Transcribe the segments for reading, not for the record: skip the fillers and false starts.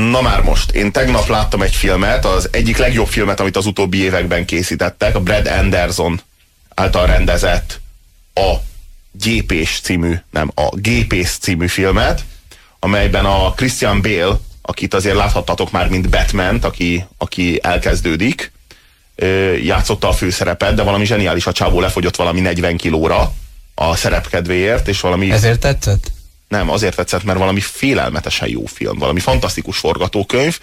Na már most, én tegnap láttam egy filmet, az egyik legjobb filmet, amit az utóbbi években készítettek, a Brad Anderson által rendezett a Gépész című filmet, amelyben a Christian Bale, akit azért láthattatok már, mint Batman-t, aki elkezdődik, játszotta a főszerepet, de valami zseniális, a csávó lefogyott valami 40 kilóra a szerepkedvéért, és valami... Ezért tetszett? Nem, azért tetszett, mert valami félelmetesen jó film, valami fantasztikus forgatókönyv,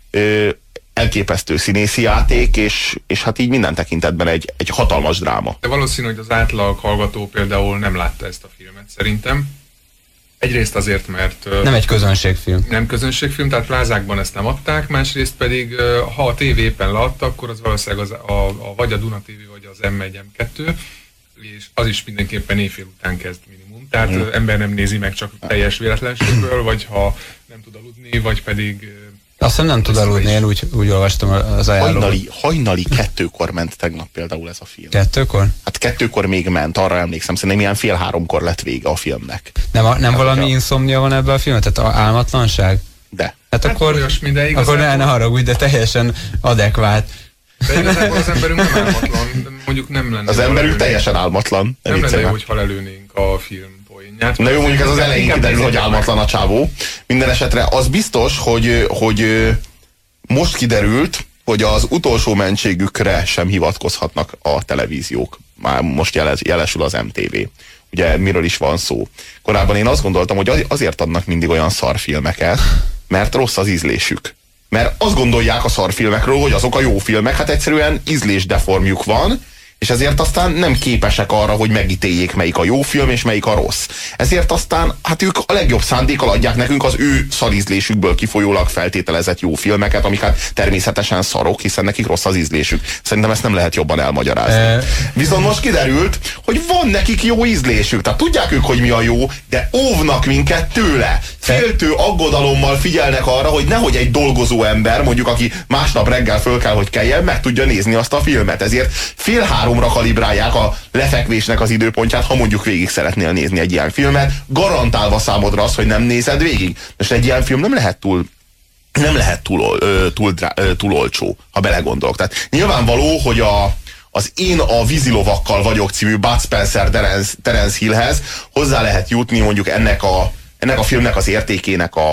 elképesztő színészi játék, és hát így minden tekintetben egy hatalmas dráma. De valószínű, hogy az átlag hallgató például nem látta ezt a filmet, szerintem. Egyrészt azért, mert... Nem egy közönségfilm. Nem közönségfilm, tehát plázákban ezt nem adták, másrészt pedig, ha a tévé éppen leadta, akkor az valószínűleg vagy a Duna TV, vagy az M1, M2, és az is mindenképpen éjfél után kezd minimum. Tehát ember nem nézi meg csak teljes véletlenségből, vagy ha nem tud aludni, vagy pedig... Azt hiszem nem tud aludni, én úgy olvastam az ajánlót. Hajnali 2-kor ment tegnap például ez a film. 2-kor? Hát 2-kor még ment, arra emlékszem, szerintem ilyen 2:30-kor lett vége a filmnek. Nem valami inszomnia van ebben a filmet? Tehát álmatlanság? De. Hát akkor olyasmi, de akkor ne haragudj, de teljesen adekvát. De igazából az emberünk nem álmatlan, mondjuk nem lenne. Az emberünk teljesen álmatlan. Nem lenne jó, hogyha lelőnénk a film poénját. Na jó, mondjuk ez az elején kiderül, hogy álmatlan a csávó. Minden esetre az biztos, hogy most kiderült, hogy az utolsó mentségükre sem hivatkozhatnak a televíziók. Már most jelesül az MTV. Ugye miről is van szó? Korábban én azt gondoltam, hogy azért adnak mindig olyan szarfilmeket, mert rossz az ízlésük. Mert azt gondolják a szarfilmekről, hogy azok a jó filmek, hát egyszerűen ízlésdeformjuk van, és ezért aztán nem képesek arra, hogy megítéljék, melyik a jó film és melyik a rossz. Ezért aztán, hát ők a legjobb szándékkal adják nekünk az ő szarízlésükből kifolyólag feltételezett jó filmeket, amik hát természetesen szarok, hiszen nekik rossz az ízlésük. Szerintem ezt nem lehet jobban elmagyarázni. Viszont most kiderült, hogy van nekik jó ízlésük, tehát tudják ők, hogy mi a jó, de óvnak minket tőle. Féltő aggodalommal figyelnek arra, hogy nehogy egy dolgozó ember, mondjuk aki másnap reggel föl kell, hogy keljen, meg tudja nézni azt a filmet. Ezért 2:30-ra kalibrálják a lefekvésnek az időpontját, ha mondjuk végig szeretnél nézni egy ilyen filmet, garantálva számodra az, hogy nem nézed végig. Most egy ilyen film nem lehet túl olcsó, ha belegondolok. Tehát nyilvánvaló, hogy az Én a vízilovakkal vagyok című Bud Spencer Terence Hillhez hozzá lehet jutni mondjuk ennek a filmnek az értékének a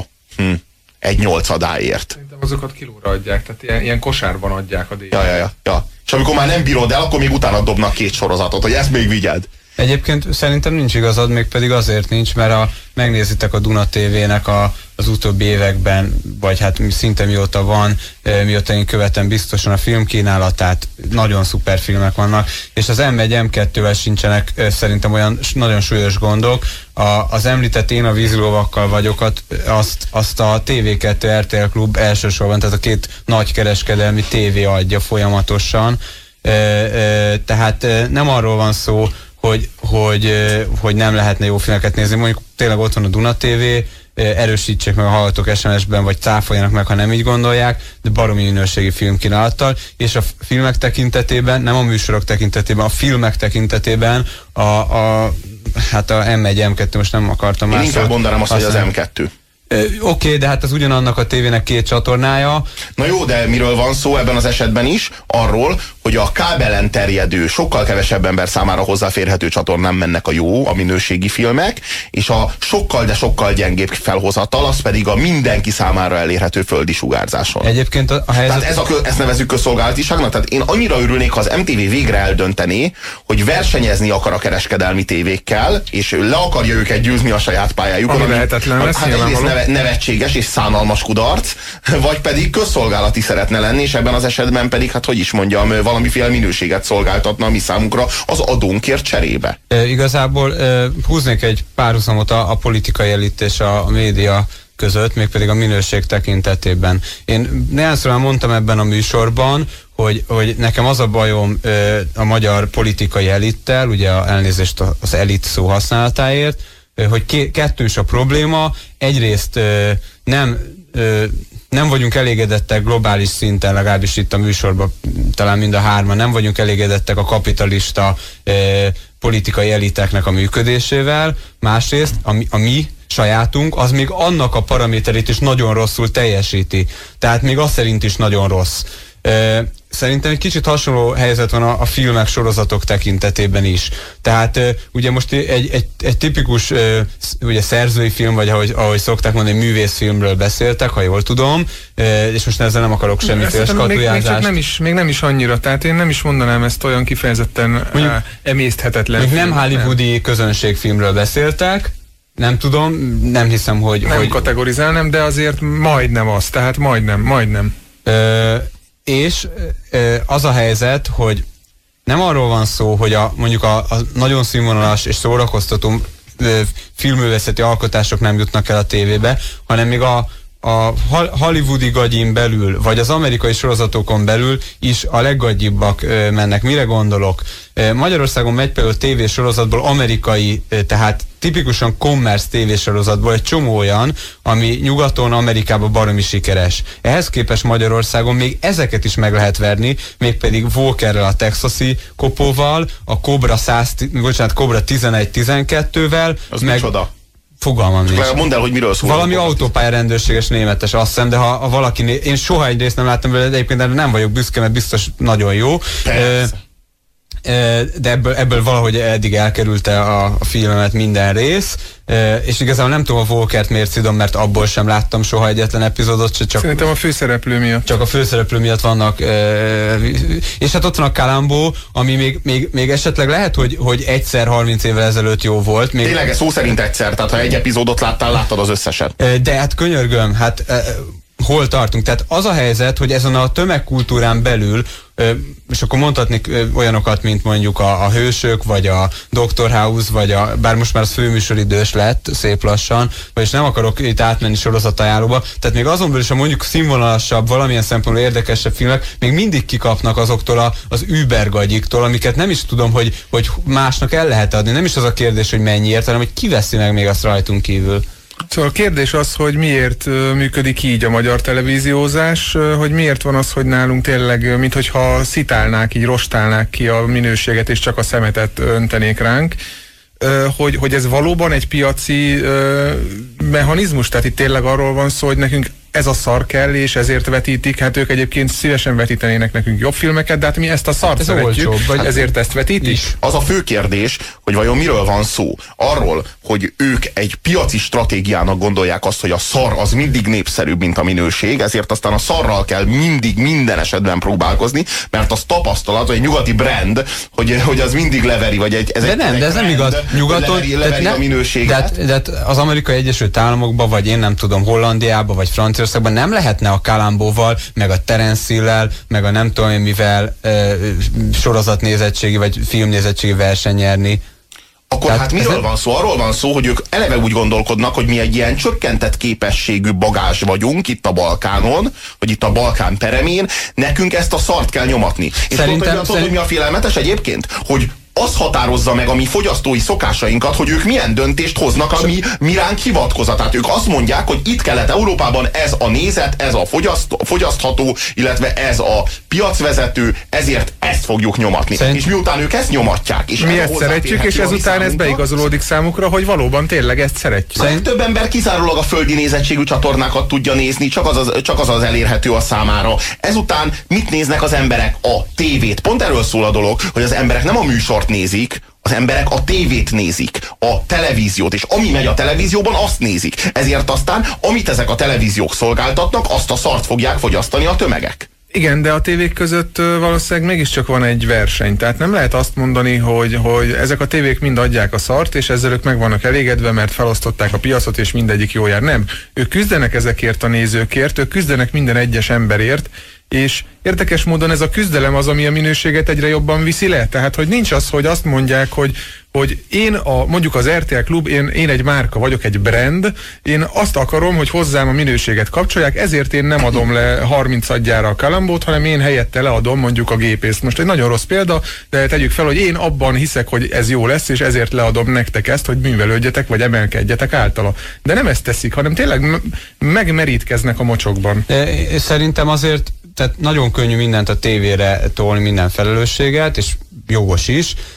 1/8-adáért. Szerintem azokat kilóra adják, tehát ilyen kosárban adják a díjat. Ja. És amikor már nem bírod el, akkor még utána dobnak 2 sorozatot, hogy ezt még vigyed. Egyébként szerintem nincs igazad, még pedig azért nincs, mert megnézitek a Duna TV-nek az utóbbi években, vagy hát szinte mióta van, mióta én követem biztosan a filmkínálatát, nagyon szuper filmek vannak, és az M1, M2-vel sincsenek szerintem olyan nagyon súlyos gondok. Az említett Én a vízilovakkal vagyokat, azt a TV2 RTL Klub elsősorban, tehát a 2 nagy kereskedelmi tévé adja folyamatosan, tehát nem arról van szó, hogy nem lehetne jó filmeket nézni. Mondjuk tényleg ott van a Duna TV, erősítsék meg a hallgatók SMS-ben, vagy cáfoljanak meg, ha nem így gondolják, de baromi minőségi filmkínálattal, és a filmek tekintetében, nem a műsorok tekintetében, a filmek tekintetében hát a M1, M2 most nem akartam már. Én inkább mondanám azt, hogy az M2. Oké, de hát az ugyanannak a tévének 2 csatornája. Na jó, de miről van szó ebben az esetben is? Arról, hogy a kábelen terjedő, sokkal kevesebb ember számára hozzáférhető csatornán mennek a minőségi filmek, és a sokkal, de sokkal gyengébb felhozatal, az pedig a mindenki számára elérhető földi sugárzáson. Egyébként a helyzet... Tehát ezt nevezzük közszolgálatiságnak? Tehát én annyira örülnék, ha az MTV végre eldöntené, hogy versenyezni akar a kereskedelmi tévékkel, és le akarja őket győzni a saját pályájukon. Ami lehetetlen lesz, hát egyrészt nevetséges és szánalmas kudarc, vagy pedig közszolgálati szeretne lenni, és ebben az esetben pedig, hát hogy is mondjam, valamiféle minőséget szolgáltatna a mi számunkra az adónkért cserébe. Igazából húznék egy párhuzamot a politikai elit és a média között, mégpedig a minőség tekintetében. Én néhányszor mondtam ebben a műsorban, hogy nekem az a bajom a magyar politikai elittel, ugye elnézést az elit szó használatáért, hogy kettős a probléma. Egyrészt nem vagyunk elégedettek globális szinten, legalábbis itt a műsorban talán mind a hárman nem vagyunk elégedettek a kapitalista politikai eliteknek a működésével. Másrészt a mi sajátunk, az még annak a paraméterét is nagyon rosszul teljesíti. Tehát még az szerint is nagyon rossz. Szerintem egy kicsit hasonló helyzet van a filmek, sorozatok tekintetében is. Tehát ugye most egy tipikus ugye szerzői film, vagy ahogy szokták mondani, művészfilmről beszéltek, ha jól tudom, és most ezzel nem akarok semmiféle skatujázást. Még nem is annyira, tehát én nem is mondanám ezt olyan kifejezetten emészthetetlen. Még nem hollywoodi közönségfilmről beszéltek, nem tudom, nem hiszem, hogy... Nem kategorizálnám, de azért majdnem az, tehát majdnem. És az a helyzet, hogy nem arról van szó, hogy mondjuk a nagyon színvonalas és szórakoztató filmművészeti alkotások nem jutnak el a tévébe, hanem még a hollywoodi gagyin belül, vagy az amerikai sorozatokon belül is a leggagyibbak mennek. Mire gondolok? Magyarországon megy például tévésorozatból amerikai, tehát tipikusan commerce tévésorozatból egy csomó olyan, ami nyugaton, Amerikában baromi sikeres. Ehhez képest Magyarországon még ezeket is meg lehet verni, mégpedig Walkerrel, a texasi kopóval, a Cobra 11-12-vel. Az micsoda? Fogalmam nincs. Mondd el, hogy miről szól. Valami autópályarendőrséges németes, azt hiszem, de ha valaki én soha egyrészt nem láttam vele, de egyébként nem vagyok büszke, mert biztos nagyon jó. De ebből valahogy eddig elkerülte a filmemet minden rész, és igazából nem tudom a Walkert miért szidom, mert abból sem láttam soha egyetlen epizódot. Csak szerintem a főszereplő miatt. Csak a főszereplő miatt vannak, és hát ott van a Columbo, ami még esetleg lehet, hogy egyszer 30 évvel ezelőtt jó volt. Tényleg szó szerint egyszer, tehát ha egy epizódot láttad az összeset. De hát könyörgöm, hát hol tartunk? Tehát az a helyzet, hogy ezen a tömegkultúrán belül, és akkor mondhatnék olyanokat, mint mondjuk a Hősök, vagy a Dr. House, vagy bár most már az főműsoridős lett szép lassan, vagyis nem akarok itt átmenni sorozatajánlóba, tehát még azon belül is, ha mondjuk színvonalasabb, valamilyen szempontból érdekesebb filmek, még mindig kikapnak azoktól az übergagyiktól, amiket nem is tudom, hogy másnak el lehet adni. Nem is az a kérdés, hogy mennyiért, hanem hogy ki veszi meg még azt rajtunk kívül. Szóval a kérdés az, hogy miért működik így a magyar televíziózás, hogy miért van az, hogy nálunk tényleg, minthogyha szitálnák, így rostálnák ki a minőséget, és csak a szemetet öntenék ránk, hogy ez valóban egy piaci mechanizmus, tehát itt tényleg arról van szó, hogy nekünk ez a szar kell, és ezért vetítik, hát ők egyébként szívesen vetítenének nekünk jobb filmeket, de hát mi ezt a szart szeretjük, vagy ezért ezt vetítik? Is. Az a fő kérdés, hogy vajon miről van szó? Arról, hogy ők egy piaci stratégiának gondolják azt, hogy a szar az mindig népszerűbb, mint a minőség, ezért aztán a szarral kell mindig minden esetben próbálkozni, mert az tapasztalat, vagy egy nyugati brand, hogy az mindig leveri, vagy de ez nem igaz. Nyugaton leveri a minőséget. De az Amerikai Egyesült Államokban, vagy én nem tudom, Hollandiában, vagy Franciaországban nem lehetne a Columboval, meg a Terence Hill-lel, meg a nem tudom én mivel sorozatnézettségi, vagy filmnézettségi verseny nyerni. Akkor tehát hát miről van szó? Arról van szó, hogy ők eleve úgy gondolkodnak, hogy mi egy ilyen csökkentett képességű bagázs vagyunk itt a Balkánon, vagy itt a Balkán peremén, nekünk ezt a szart kell nyomatni. És tudod, hogy mi a félelmetes egyébként? Hogy az határozza meg a mi fogyasztói szokásainkat, hogy ők milyen döntést hoznak, ami mi ránk hivatkozat. Tehát ők azt mondják, hogy itt Kelet-Európában ez a nézet, ez a fogyasztható, illetve ez a piacvezető, ezért ezt fogjuk nyomatni. És miután ők ezt nyomatják, és mi ezt szeretjük, és ezután ez beigazolódik számukra, hogy valóban tényleg ezt szeretjük. Több ember kizárólag a földi nézettségű csatornákat tudja nézni, csak az elérhető a számára. Ezután mit néznek az emberek? A tévét. Pont erről szól a dolog, hogy az emberek nem a műsort nézik, az emberek a tévét nézik, a televíziót, és ami megy a televízióban, azt nézik. Ezért aztán, amit ezek a televíziók szolgáltatnak, azt a szart fogják fogyasztani a tömegek. Igen, de a tévék között valószínűleg mégiscsak van egy verseny. Tehát nem lehet azt mondani, hogy ezek a tévék mind adják a szart, és ezzel ők meg vannak elégedve, mert felosztották a piacot, és mindegyik jól jár. Nem. Ők küzdenek ezekért a nézőkért, ők küzdenek minden egyes emberért, és érdekes módon ez a küzdelem az, ami a minőséget egyre jobban viszi le. Tehát, hogy nincs az, hogy azt mondják, hogy én mondjuk az RTL Klub, én egy márka vagyok, egy brand, én azt akarom, hogy hozzám a minőséget kapcsolják, ezért én nem adom le 30-adjára a Columbo-t, hanem én helyette leadom mondjuk a Gépészt. Most egy nagyon rossz példa, de tegyük fel, hogy én abban hiszek, hogy ez jó lesz, és ezért leadom nektek ezt, hogy művelődjetek, vagy emelkedjetek általa. De nem ezt teszik, hanem tényleg megmerítkeznek a mocsokban. Szerintem azért, tehát nagyon könnyű mindent a tévére tolni, minden felelősséget, és jogos is,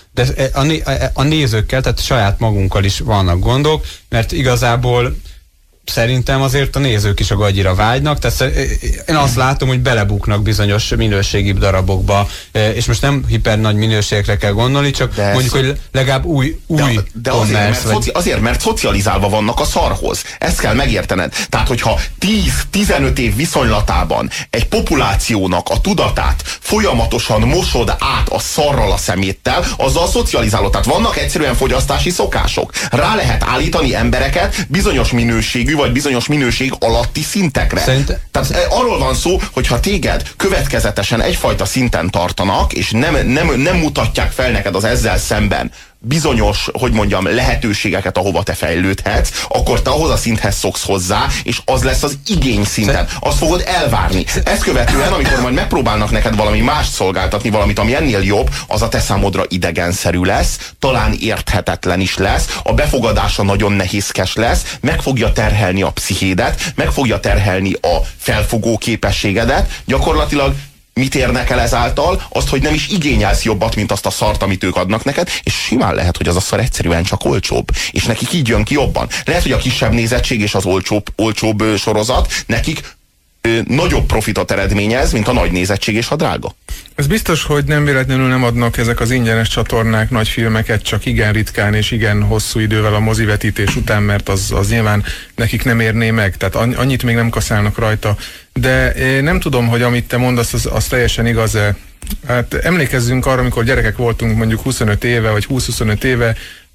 de a nézőkkel, tehát saját magunkkal is vannak gondok, mert igazából szerintem azért a nézők is a gagyira vágynak, tehát én azt látom, hogy belebuknak bizonyos minőségi darabokba, és most nem hiper nagy minőségekre kell gondolni, csak mondjuk, hogy legalább új de azért, mert szocializálva vannak a szarhoz. Ezt kell megértened. Tehát, hogyha 10-15 év viszonylatában egy populációnak a tudatát folyamatosan mosod át a szarral a szeméttel, azzal szocializálod. Tehát vannak egyszerűen fogyasztási szokások. Rá lehet állítani embereket bizonyos minőségű vagy bizonyos minőség alatti szintekre. Tehát arról van szó, hogyha téged következetesen egyfajta szinten tartanak, és nem mutatják fel neked az ezzel szemben bizonyos, hogy mondjam, lehetőségeket, ahova te fejlődhetsz, akkor te ahhoz a szinthez szoksz hozzá, és az lesz az igény szinten. Azt fogod elvárni. Ezt követően, amikor majd megpróbálnak neked valami mást szolgáltatni, valamit, ami ennél jobb, az a te számodra idegenszerű lesz, talán érthetetlen is lesz, a befogadása nagyon nehézkes lesz, meg fogja terhelni a pszichédet, meg fogja terhelni a felfogó képességedet, gyakorlatilag mit érnek el ezáltal? Azt, hogy nem is igényelsz jobbat, mint azt a szart, amit ők adnak neked, és simán lehet, hogy az a szar egyszerűen csak olcsóbb, és nekik így jön ki jobban. Lehet, hogy a kisebb nézettség és az olcsóbb sorozat nekik nagyobb profitot eredményez, mint a nagy nézettség és a drága. Ez biztos, hogy nem véletlenül nem adnak ezek az ingyenes csatornák nagy filmeket, csak igen ritkán és igen hosszú idővel a mozivetítés után, mert az nyilván nekik nem érné meg, tehát annyit még nem kaszálnak rajta. De nem tudom, hogy amit te mondasz, az teljesen igaz-e. Hát emlékezzünk arra, amikor gyerekek voltunk, mondjuk 25 éve, vagy 20-25 éve,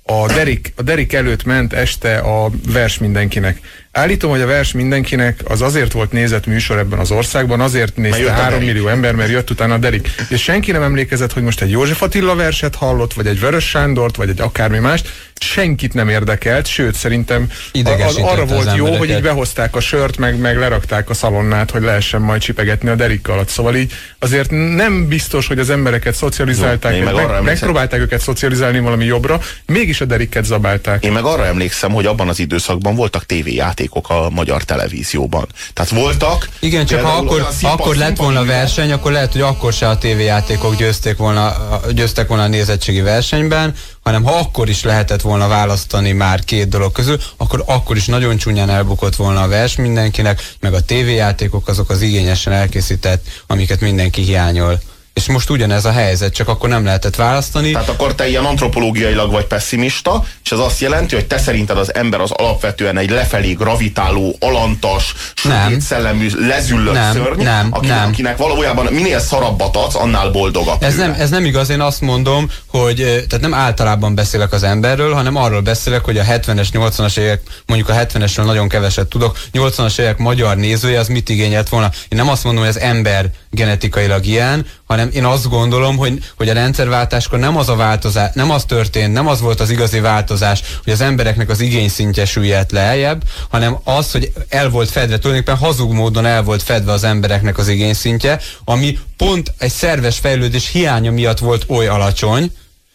a Derik előtt ment este a Vers mindenkinek. Állítom, hogy a Vers mindenkinek az azért volt nézett műsor ebben az országban, azért nézte 3 millió ember, mert jött utána a Derik. És senki nem emlékezett, hogy most egy József Attila verset hallott, vagy egy Vörös Sándort, vagy egy akármi mást. Senkit nem érdekelt, sőt, szerintem arra volt jó, hogy így behozták a sört, meg lerakták a szalonnát, hogy lehessen majd csipegetni a Derik alatt. Szóval így azért nem biztos, hogy az embereket szocializálták, megpróbálták őket szocializálni valami jobbra, mégis a Deriket zabálták. Én meg arra emlékszem, hogy abban az időszakban voltak tévéjátékok a magyar televízióban. Tehát voltak... Igen, csak ha akkor lett volna verseny, akkor lehet, hogy akkor se a tévéjátékok győztek volna a nézettségi versenyben, hanem ha akkor is lehetett volna választani már két dolog közül, akkor is nagyon csúnyán elbukott volna a Vers mindenkinek, meg a tévéjátékok azok az igényesen elkészített, amiket mindenki hiányol. És most ugyanez a helyzet, csak akkor nem lehetett választani. Tehát akkor te ilyen antropológiailag vagy pessimista, és ez azt jelenti, hogy te szerinted az ember az alapvetően egy lefelé gravitáló, alantas, sötét szellemű, lezüllött szörny, akinek valójában minél szarabbat adsz, annál boldogabb. Ez nem igaz, én azt mondom, hogy tehát nem általában beszélek az emberről, hanem arról beszélek, hogy a 70-es, 80-as évek, mondjuk a 70-esről nagyon keveset tudok, 80-as évek magyar nézője az mit igényelt volna. Én nem azt mondom, hogy az ember genetikailag ilyen, hanem én azt gondolom, hogy a rendszerváltáskor nem az a változás, nem az történt, nem az volt az igazi változás, hogy az embereknek az igényszintje süllyedt lejjebb, hanem az, hogy el volt fedve, tulajdonképpen hazug módon el volt fedve az embereknek az igényszintje, ami pont egy szerves fejlődés hiánya miatt volt oly alacsony,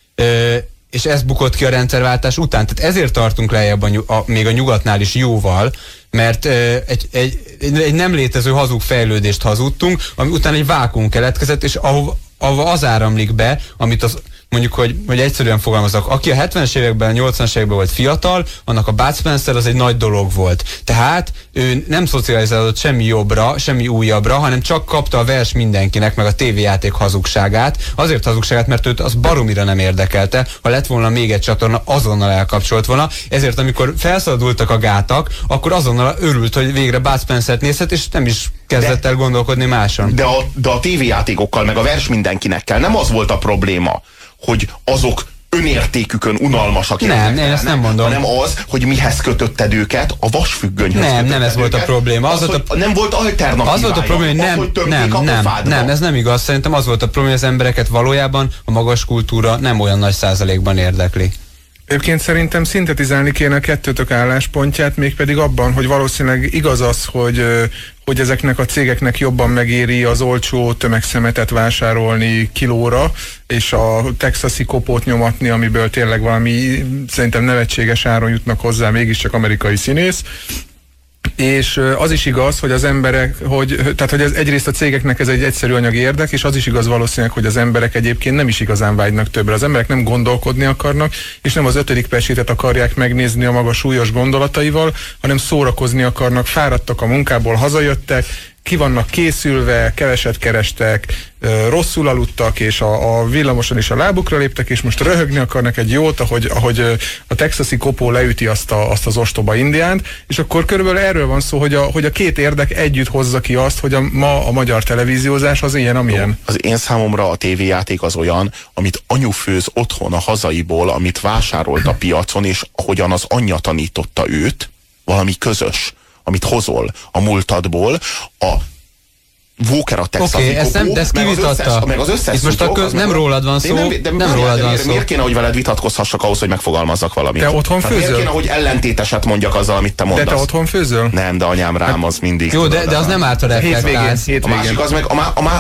és ez bukott ki a rendszerváltás után. Tehát ezért tartunk lejjebb még a nyugatnál is jóval, mert egy nem létező hazug fejlődést hazudtunk, ami után egy vákuum keletkezett, és ahova az áramlik be, amit az mondjuk, hogy egyszerűen fogalmazok, aki a 70-es években, 80-as években volt fiatal, annak a Bud Spencer az egy nagy dolog volt. Tehát ő nem szocializálódott semmi jobbra, semmi újabbra, hanem csak kapta a Vers mindenkinek, meg a tévéjáték hazugságát. Azért hazugságát, mert őt az baromira nem érdekelte. Ha lett volna még egy csatorna, azonnal elkapcsolt volna. Ezért, amikor felszabadultak a gátak, akkor azonnal örült, hogy végre Bud Spencert nézhet, és nem is kezdett el gondolkodni máson. De a tévéjátékokkal, meg a Vers mindenkinekkel nem az volt a probléma, hogy azok önértékükön unalmasak. Nem, én ezt nem mondom. Hanem az, hogy mihez kötötted őket, a vasfüggönyhöz. Nem ez volt a probléma. Nem volt alternatívája. Az volt a probléma, hogy nem, ez nem igaz. Szerintem az volt a probléma, hogy az embereket valójában a magas kultúra nem olyan nagy százalékban érdekli. Egyébként szerintem szintetizálni kéne a kettőtök álláspontját, mégpedig abban, hogy valószínűleg igaz az, hogy ezeknek a cégeknek jobban megéri az olcsó tömegszemetet vásárolni kilóra, és a texasi kopót nyomatni, amiből tényleg valami szerintem nevetséges áron jutnak hozzá, mégiscsak amerikai színész. És az is igaz, hogy az emberek, tehát hogy ez egyrészt a cégeknek ez egy egyszerű anyagi érdek, és az is igaz valószínűleg, hogy az emberek egyébként nem is igazán vágynak többre. Az emberek nem gondolkodni akarnak, és nem az 5. Pestsétet akarják megnézni a maga súlyos gondolataival, hanem szórakozni akarnak, fáradtak a munkából, hazajöttek, ki vannak készülve, keveset kerestek, rosszul aludtak, és a villamoson is a lábukra léptek, és most röhögni akarnak egy jót, ahogy a texasi kopó leüti azt az ostoba indiánt, és akkor körülbelül erről van szó, hogy a két érdek együtt hozza ki azt, hogy ma a magyar televíziózás az ilyen, amilyen. Az én számomra a tévéjáték az olyan, amit anyu főz otthon a hazaiból, amit vásárolt a piacon, és ahogyan az anyja tanította őt, valami közös, amit hozol a múltadból, a Walker a texasi kopó, de ezt kivitatta. Meg az összes itt most nem rólad van szó, nem rólad van szó. Miért kéne, hogy veled vitatkozhassak ahhoz, hogy megfogalmazzak valamit? Te otthon főzöl? Miért kéne, hogy ellentéteset mondjak azzal, amit te mondasz? De te otthon főzöl? Nem, de anyám rám az mindig. Jó, de az nem árt a reflektálsz. A másik az meg,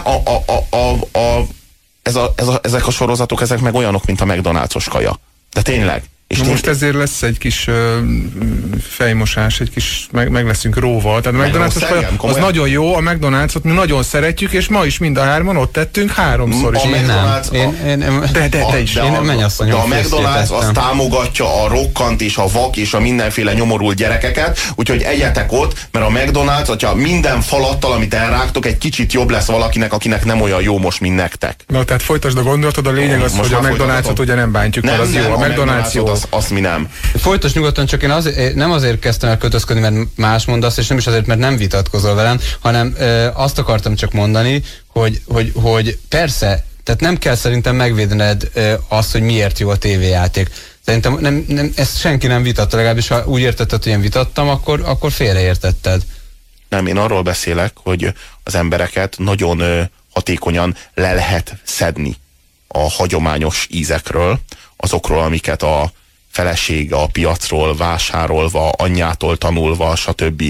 ezek a sorozatok, ezek meg olyanok, mint a McDonald's-os kaja. De tényleg. És most ezért lesz egy kis fejmosás, egy kis meg leszünk róval. Tehát a McDonald's az nagyon jó, a McDonald's-ot mi nagyon szeretjük, és ma is mind a hárman ott tettünk 3-szor is. Te is. De a McDonald's az támogatja a rokkant és a vak és a mindenféle nyomorult gyerekeket, úgyhogy egyetek ott, mert a McDonald's, hogyha minden falattal, amit elrágtok, egy kicsit jobb lesz valakinek, akinek nem olyan jó most, mint nektek. Na, tehát folytasd a gondolatod, a lényeg az, hogy a McDonald's-ot ugye nem bántjuk, mert az jó. A McDonald's jó. Azt mi nem. Folytos nyugodtan, csak én nem azért kezdtem el kötözködni, mert más mondasz, és nem is azért, mert nem vitatkozol velem, hanem azt akartam csak mondani, hogy persze, tehát nem kell szerintem megvédened azt, hogy miért jó a tévéjáték. Szerintem nem, ezt senki nem vitatta, legalábbis ha úgy értetted, hogy én vitattam, akkor félreértetted. Nem, én arról beszélek, hogy az embereket nagyon hatékonyan le lehet szedni a hagyományos ízekről, azokról, amiket a felesége a piacról vásárolva, anyjától tanulva, stb.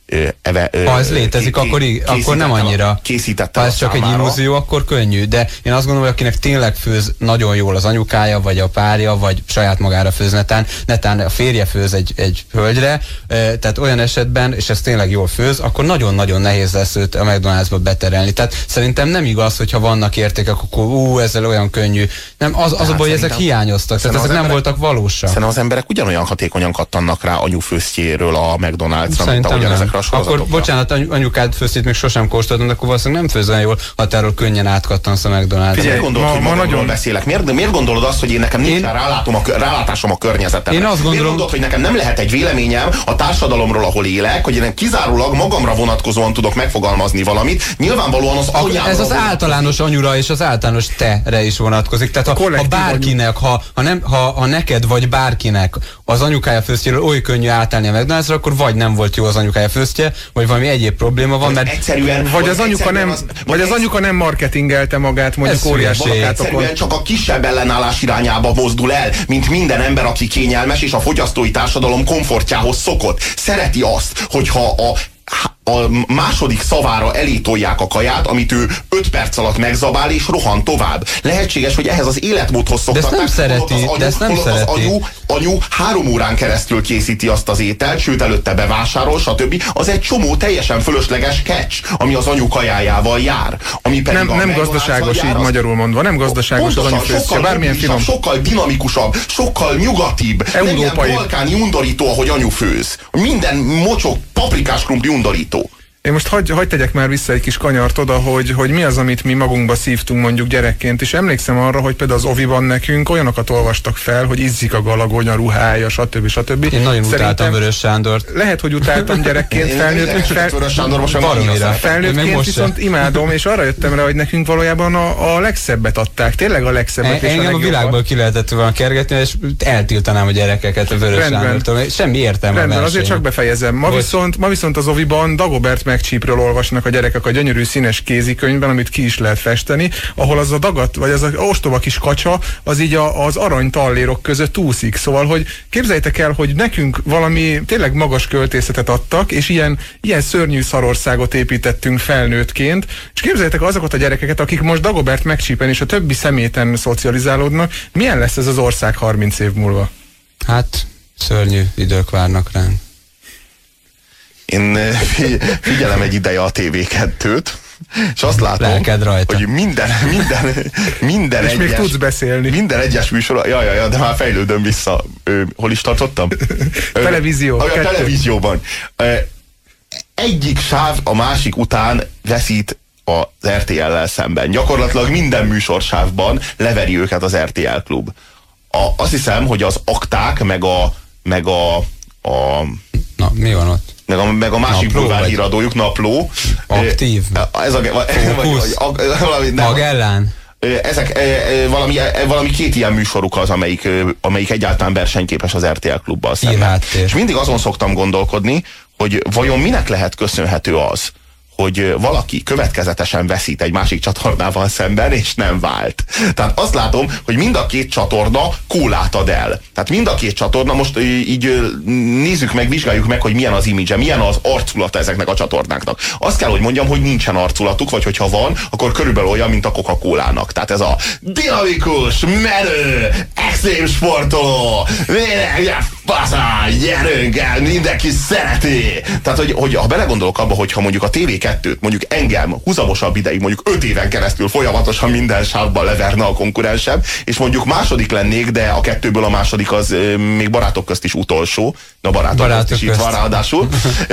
Ha ez létezik, akkor nem annyira. Ha ez csak egy illúzió, akkor könnyű. De én azt gondolom, hogy akinek tényleg főz nagyon jól az anyukája, vagy a párja, vagy saját magára főz netán a férje főz egy hölgyre, tehát olyan esetben, és ez tényleg jól főz, akkor nagyon-nagyon nehéz lesz őt a McDonald'sba beterelni. Tehát szerintem nem igaz, hogyha vannak értékek, akkor ezzel olyan könnyű. Nem, az a baj, hogy ezek hiányoztak, tehát ezek nem voltak valósak. Szerintem az emberek ugyanolyan hatékonyan kattannak rá anyufőztjéről a McDonald'sra, mint ahogyan ezekre a sorozatokra. Akkor bocsánat, anyukád főztét még sosem kóstoltam, de akkor valószínűleg nem főz olyan jól, ha te arról könnyen átkattansz a McDonald's-ra. Miért gondolod, hogy magamról beszélek? Miért gondolod azt, hogy én nekem nincs rálátásom a környezetemre? Én azt gondolom, miért gondolod, hogy nekem nem lehet egy véleményem a társadalomról, ahol élek, hogy én kizárólag magamra vonatkozóan tudok megfogalmazni valamit? Nyilvánvalóan az anyámra. Ez az általános anyura és az általános te-re is vonatkozik. Tehát ha bárkinek, ha neked vagy bárkinek az anyukája főztjéről oly könnyű átállni a McDonald's-ra, akkor vagy nem volt jó az anyukája főztje, vagy valami egyéb probléma van, mert egyszerűen, vagy az anyuka nem marketingelte magát, mondjuk óriás plakátokon. Egyszerűen csak a kisebb ellenállás irányába mozdul el, mint minden ember, aki kényelmes és a fogyasztói társadalom komfortjához szokott. Szereti azt, hogyha a második szavára elé tolják a kaját, amit ő 5 perc alatt megzabál és rohan tovább. Lehetséges, hogy ehhez az életmódhoz szoktatták. De ezt nem szereti. Az anyu 3 órán keresztül készíti azt az ételt, sőt előtte bevásárol, stb. Az egy csomó teljesen fölösleges catch, ami az anyu kajájával jár. Ami pedig nem gazdaságos, így magyarul mondva. Nem gazdaságos az anyufőztje, bármilyen finom. Sokkal dinamikusabb, sokkal nyugatibb. Európai. Nem balkáni undorító, ahogy anyu főz. Minden mocsok, paprikás krumpli undorító. Én most hagy tegyek már vissza egy kis kanyart oda, hogy mi az, amit mi magunkba szívtunk mondjuk gyerekként, és emlékszem arra, hogy például az oviban nekünk olyanokat olvastak fel, hogy izzik a galagony, a ruhája, stb. Én nagyon utáltam Vörös Sándort. Lehet, hogy utáltam gyerekként, felnőttként viszont imádom, és arra jöttem rá, hogy nekünk valójában a legszebbet adták, tényleg a legsebbet. Engem a világból ki lehetett volna kergetni, és eltiltanám a gyerekeket a Vörös Sándortól. Semmi értelme. Rendben, azért csak befejezem. Ma viszont az oviban Dagobert McCheapről olvasnak a gyerekek a gyönyörű színes kézikönyvben, amit ki is lehet festeni, ahol az a dagat, vagy az a ostoba kis kacsa, az így az arany tallérok között úszik. Szóval, hogy képzeljétek el, hogy nekünk valami tényleg magas költészetet adtak, és ilyen szörnyű szarországot építettünk felnőttként, és képzeljétek azokat a gyerekeket, akik most Dagobert McCheapen és a többi szeméten szocializálódnak, milyen lesz ez az ország 30 év múlva? Hát, szörnyű idők várnak ránk. én figyelem egy ideje a TV2-t, és azt látom, hogy minden és egyes... még tudsz beszélni. Minden egyes műsor... Ja, de már fejlődöm vissza. Hol is tartottam? Televízió. A televízióban. Egyik sáv a másik után veszít az RTL-lel szemben. Gyakorlatilag minden műsorsávban leveri őket az RTL klub. Azt hiszem, hogy az akták, meg a Na, mi van ott? meg a másik bulvárhíradójuk, Napló. Aktív. Ez Magellán. Ezek valami két ilyen műsoruk az, amelyik egyáltalán versenyképes az RTL klubbal szemben. És mindig azon szoktam gondolkodni, hogy vajon minek lehet köszönhető az, hogy valaki következetesen veszít egy másik csatornával szemben, és nem vált. Tehát azt látom, hogy mind a két csatorna kólát ad el. Tehát mind a két csatorna, most így nézzük meg, vizsgáljuk meg, hogy milyen az imidzse, milyen az arculata ezeknek a csatornáknak. Azt kell, hogy mondjam, hogy nincsen arculatuk, vagy hogyha van, akkor körülbelül olyan, mint a Coca-Colának. Tehát ez a dinamikus, menő, extrém sportoló, gyerünk el, mindenki szereti. Tehát, hogy ha belegondolok abba, hogyha mondjuk a TV2-t, mondjuk engem húzamosabb ideig, mondjuk 5 éven keresztül folyamatosan minden sávban leverne a konkurensem, és mondjuk második lennék, de a kettőből a második az még barátok közt is utolsó, de a barátok közt is itt van ráadásul,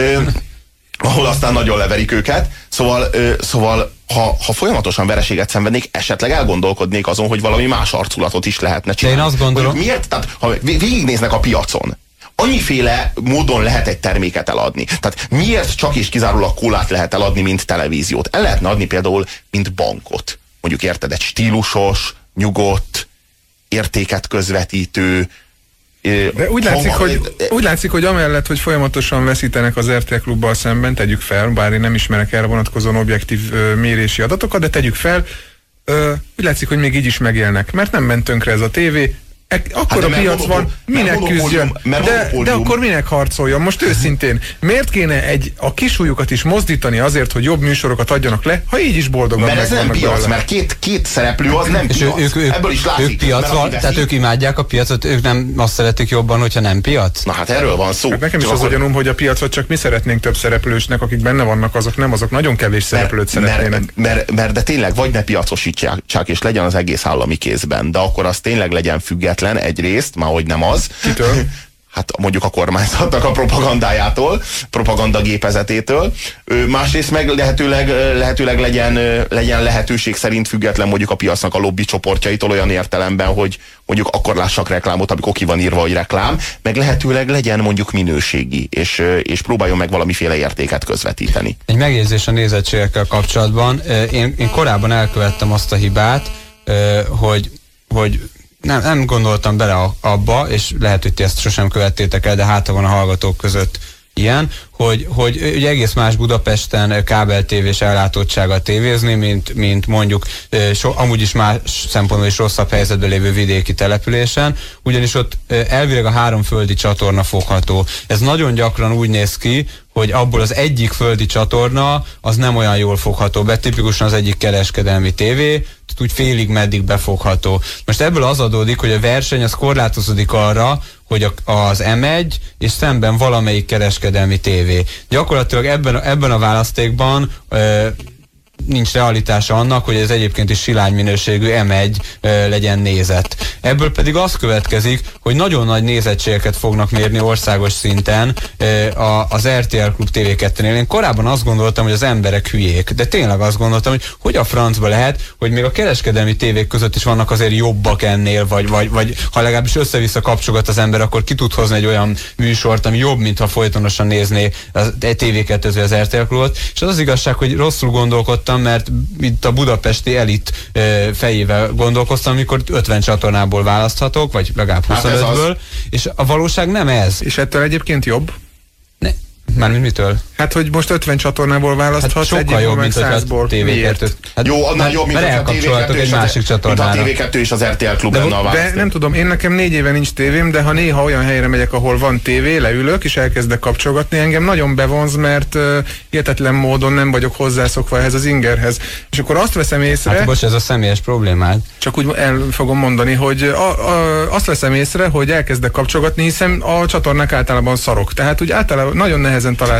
ahol aztán nagyon leverik őket. Szóval ha folyamatosan vereséget szenvednék, esetleg elgondolkodnék azon, hogy valami más arculatot is lehetne csinálni. De én azt gondolom... Miért? Tehát, ha végignéznek a piacon, annyiféle módon lehet egy terméket eladni. Tehát miért csak és kizárólag kólát lehet eladni, mint televíziót? El lehetne adni például, mint bankot. Mondjuk érted, egy stílusos, nyugodt, értéket közvetítő. De úgy látszik, hogy amellett, hogy folyamatosan veszítenek az RTL klubbal szemben, tegyük fel, bár én nem ismerek erre vonatkozóan objektív mérési adatokat, de tegyük fel, úgy látszik, hogy még így is megélnek, mert nem ment tönkre ez a tévé. Akkor a piac van, minek küzdjön, de akkor minek harcoljon? Most őszintén, miért kéne a kisújukat is mozdítani azért, hogy jobb műsorokat adjanak le, ha így is boldogan meg vannak? Mert ez nem piac, mert két szereplő az nem piac. Ebből is látszik. Ők piac, tehát ők imádják a piacot, ők nem azt szeretik jobban, hogyha nem piac? Na hát erről van szó. Hát nekem is az a gyanúm, hogy a piacot csak mi szeretnénk több szereplősnek, akik benne vannak, azok nagyon kevés szereplőt szeretnének. Mert de tényleg vagy ne piacosítsák, és legyen az egész állami kézben, de akkor az tényleg legyen független egyrészt, már hogy nem az. Kitől? Hát mondjuk a kormányzatnak a propagandájától, propagandagépezetétől. Másrészt meg lehetőleg legyen lehetőség szerint független mondjuk a piacnak a lobby csoportjaitól olyan értelemben, hogy mondjuk akkor lássak reklámot, amikor ki van írva, hogy reklám, meg lehetőleg legyen mondjuk minőségi, és próbáljon meg valamiféle értéket közvetíteni. Egy megjegyzés a nézettségekkel kapcsolatban. Én korábban elkövettem azt a hibát, hogy nem gondoltam bele abba, és lehet, hogy ti ezt sosem követtétek el, de hát van a hallgatók között ilyen, hogy ugye egész más Budapesten kábeltévés ellátottsággal tévézni, mint mondjuk amúgy is más szempontból is rosszabb helyzetben lévő vidéki településen, ugyanis ott elvileg a 3 földi csatorna fogható. Ez nagyon gyakran úgy néz ki, hogy abból az egyik földi csatorna az nem olyan jól fogható be, tipikusan az egyik kereskedelmi tévé, úgy félig meddig befogható. Most ebből az adódik, hogy a verseny az korlátozódik arra, hogy az M1 és szemben valamelyik kereskedelmi tévé. Gyakorlatilag ebben a választékban nincs realitása annak, hogy ez egyébként is silány minőségű M1 legyen nézett. Ebből pedig az következik, hogy nagyon nagy nézettségeket fognak mérni országos szinten az RTL Klub TV2-nél. Én korábban azt gondoltam, hogy az emberek hülyék, de tényleg azt gondoltam, hogy a francba lehet, hogy még a kereskedelmi tévék között is vannak azért jobbak ennél, vagy ha legalábbis össze-vissza kapcsogat az ember, akkor ki tud hozni egy olyan műsort, ami jobb, mintha folytonosan nézné a TV2-ző az RTL Klubot. És az igazság, hogy rosszul gondolkodtam, mert itt a budapesti elit fejével gondolkoztam, amikor 50 csatornából választhatok, vagy legalább 25-ből, és a valóság nem ez. És ettől egyébként jobb? Mármint mitől? Hát, hogy most 50 csatornából választhatsz, sokkal jobb, mint a TV2. Jó, annál jobb, mint a TV2 és az RTL Klub lenne a választék. De nem tudom, én nekem 4 éve nincs tévém, de ha néha olyan helyre megyek, ahol van tévé, leülök, és elkezdek kapcsolgatni, engem nagyon bevonz, mert hihetetlen módon nem vagyok hozzászokva ehhez az ingerhez. És akkor azt veszem észre... Hát bocs, ez a személyes problémád. Csak úgy el fogom mondani, hogy azt veszem észre, hogy elkezdek kapcsolgatni, hiszen a csatornák általában szarok. Tehát úgy általában nagyon nehezen találsz valamit.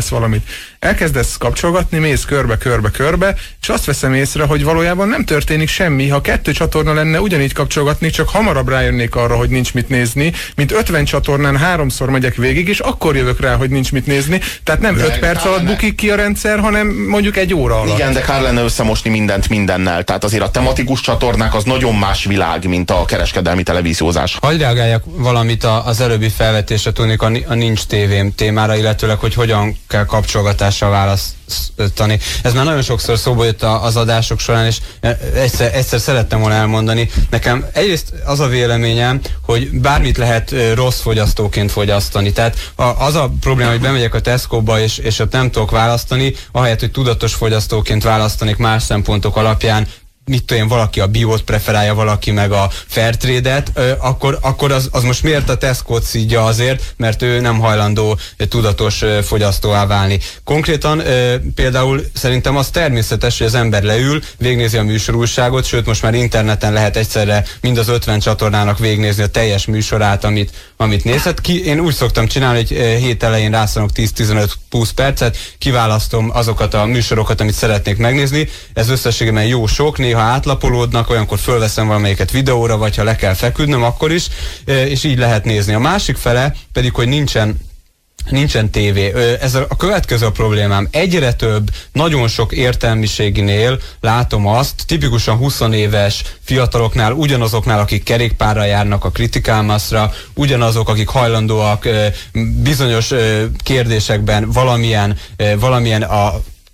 Elkezdesz kapcsolgatni, mész körbe, és azt veszem észre, hogy valójában nem történik semmi. Ha 2 csatorna lenne, ugyanígy kapcsolgatni, csak hamarabb rájönnék arra, hogy nincs mit nézni, mint 50 csatornán 3-szor megyek végig, és akkor jövök rá, hogy nincs mit nézni. Tehát nem 5 perc alatt bukik ki a rendszer, hanem mondjuk 1 óra alatt. Igen, de kár lenne összemosni mindent mindennel. Tehát azért a tematikus csatornák az nagyon más világ, mint a kereskedelmi televíziózás. Hadd reagáljak valamit az előbbi felvetésre, tudnék a Nincs tévém témára, illetőleg, hogy hogyan kell kapcsolgatással választani. Ez már nagyon sokszor szóba jött az adások során, és egyszer szerettem volna elmondani. Nekem egyrészt az a véleményem, hogy bármit lehet rossz fogyasztóként fogyasztani. Tehát az a probléma, hogy bemegyek a Tesco-ba, és ott nem tudok választani, ahelyett, hogy tudatos fogyasztóként választanék más szempontok alapján, mit tudom, valaki a biót preferálja, valaki meg a Fairtrade-et, akkor az most miért a Tesco-t szídja? Azért, mert ő nem hajlandó tudatos fogyasztóvá válni. Konkrétan például szerintem az természetes, hogy az ember leül, végnézi a műsorújságot, sőt most már interneten lehet egyszerre mind az 50 csatornának végnézni a teljes műsorát, amit nézhet. Én úgy szoktam csinálni, hogy hét elején rászanok 10-15-20 percet, kiválasztom azokat a műsorokat, amit szeretnék megnézni. Ez összességében jó sok, néha átlapolódnak, olyankor fölveszem valamelyiket videóra, vagy ha le kell feküdnöm, akkor is, és így lehet nézni. A másik fele pedig, hogy nincsen tévé. Ez a következő a problémám. Egyre több, nagyon sok értelmiséginél látom azt, tipikusan 20 éves fiataloknál, ugyanazoknál, akik kerékpárral járnak a kritikálmaszra, ugyanazok, akik hajlandóak bizonyos kérdésekben valamilyen a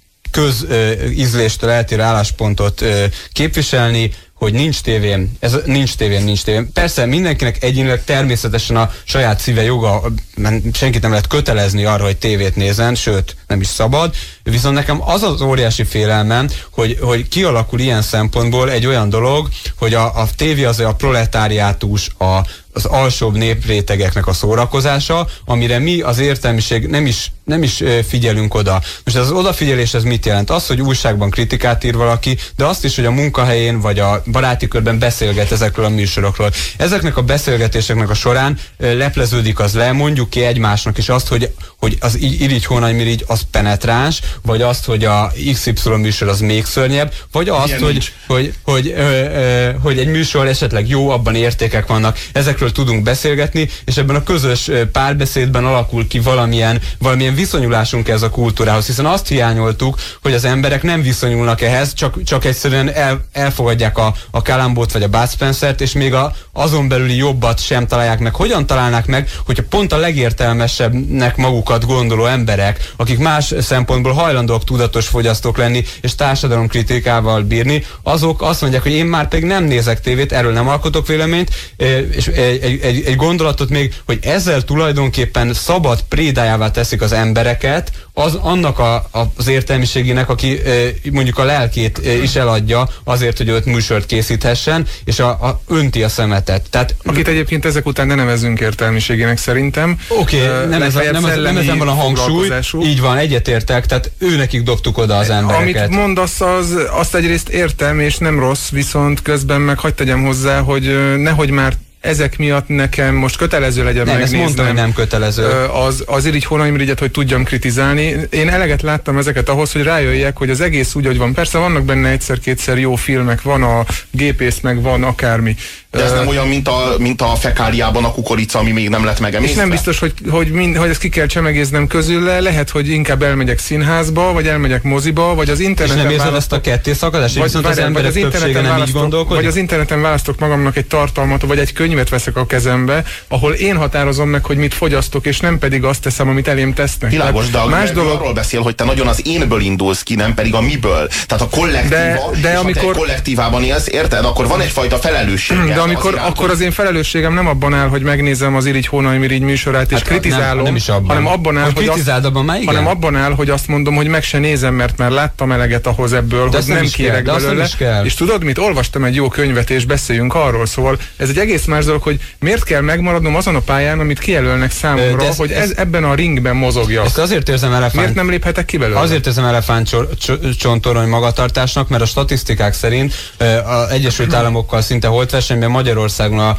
közízléstől eltérő álláspontot képviselni, hogy nincs tévém. Nincs tévém. Persze mindenkinek egyénileg természetesen a saját szíve joga, senkit nem lehet kötelezni arra, hogy tévét nézzen, sőt, nem is szabad. Viszont nekem az óriási félelmem, hogy kialakul ilyen szempontból egy olyan dolog, hogy a tévé az a proletáriátus, az alsóbb néprétegeknek a szórakozása, amire mi az értelmiség nem is figyelünk oda. Most az odafigyelés ez mit jelent? Az, hogy újságban kritikát ír valaki, de azt is, hogy a munkahelyén vagy a baráti körben beszélget ezekről a műsorokról. Ezeknek a beszélgetéseknek a során lepleződik az le, mondjuk ki egymásnak is azt, hogy az irigy hónagymirigy az penetráns, vagy azt, hogy a XY műsor az még szörnyebb, vagy azt, hogy egy műsor esetleg jó, abban értékek vannak. Ezekről tudunk beszélgetni, és ebben a közös párbeszédben alakul ki valamilyen viszonyulásunk ez a kultúrához, hiszen azt hiányoltuk, hogy az emberek nem viszonyulnak ehhez, csak egyszerűen elfogadják a Kalambót vagy a Bud Spencert, és még azon belüli jobbat sem találják meg. Hogyan találnák meg, hogyha pont a legértelmesebbnek magukat gondoló emberek, akik más szempontból hajlandóak tudatos fogyasztók lenni, és társadalomkritikával bírni, azok azt mondják, hogy én már pedig nem nézek tévét, erről nem alkotok véleményt, és egy gondolatot még, hogy ezzel tulajdonképpen szabad prédájává teszik az embereket, annak az értelmiségének, aki mondjuk a lelkét is eladja azért, hogy őt műsort készíthessen, és önti a szemetet. Tehát, akit egyébként ezek után ne nevezzünk értelmiségének szerintem. Oké, nem ezen van a hangsúly, így van, egyetértek, tehát őnekik dobtuk oda az embereket. Amit mondasz, azt egyrészt értem, és nem rossz, viszont közben meg hagyd tegyem hozzá, hogy nehogy már ezek miatt nekem most kötelező legyen megnéznem. Ezt mondtam, hogy nem kötelező. Az irigy hónagymirigyet, hogy tudjam kritizálni. Én eleget láttam ezeket ahhoz, hogy rájöjjek, hogy az egész úgy, hogy van. Persze vannak benne egyszer-kétszer jó filmek, van a Gépész, meg van akármi. De ez nem olyan, mint a fekáliában a kukorica, ami még nem lett megemésztve. És nem biztos, hogy ezt ki kell csemegéznem közül, lehet, hogy inkább elmegyek színházba, vagy elmegyek moziba, vagy az interneten. És nem érzed ezt a kettészakadást? Vagy az interneten választok magamnak egy tartalmat, vagy egy könyvet veszek a kezembe, ahol én határozom meg, hogy mit fogyasztok, és nem pedig azt teszem, amit elém tesznek. Világos, de más dolog arról beszél, hogy te nagyon az énből indulsz ki, nem pedig a miből. Tehát a kollektíva, és amikor ha te egy kollektívában élsz, érted? Akkor van egyfajta felelősség. De akkor az én felelősségem nem abban áll, hogy megnézem az irigy hónagymirigy műsorát és kritizálom, nem is abban. hanem abban áll, hogy azt mondom, hogy meg se nézem, mert már láttam eleget ahhoz ebből, de hogy nem kérek belőle. És tudod mit? Olvastam egy jó könyvet, és beszéljünk arról. Szóval ez egy egész más dolog, hogy miért kell megmaradnom azon a pályán, amit kijelölnek számomra, hogy ebben a ringben mozogjak. Ezt azért érzem miért nem léphetek ki belőle? Azért érzem elefántcsontorony magatartásnak, mert a statisztikák szerint az Egyesült Államokkal szinte holtversenyben Magyarországon a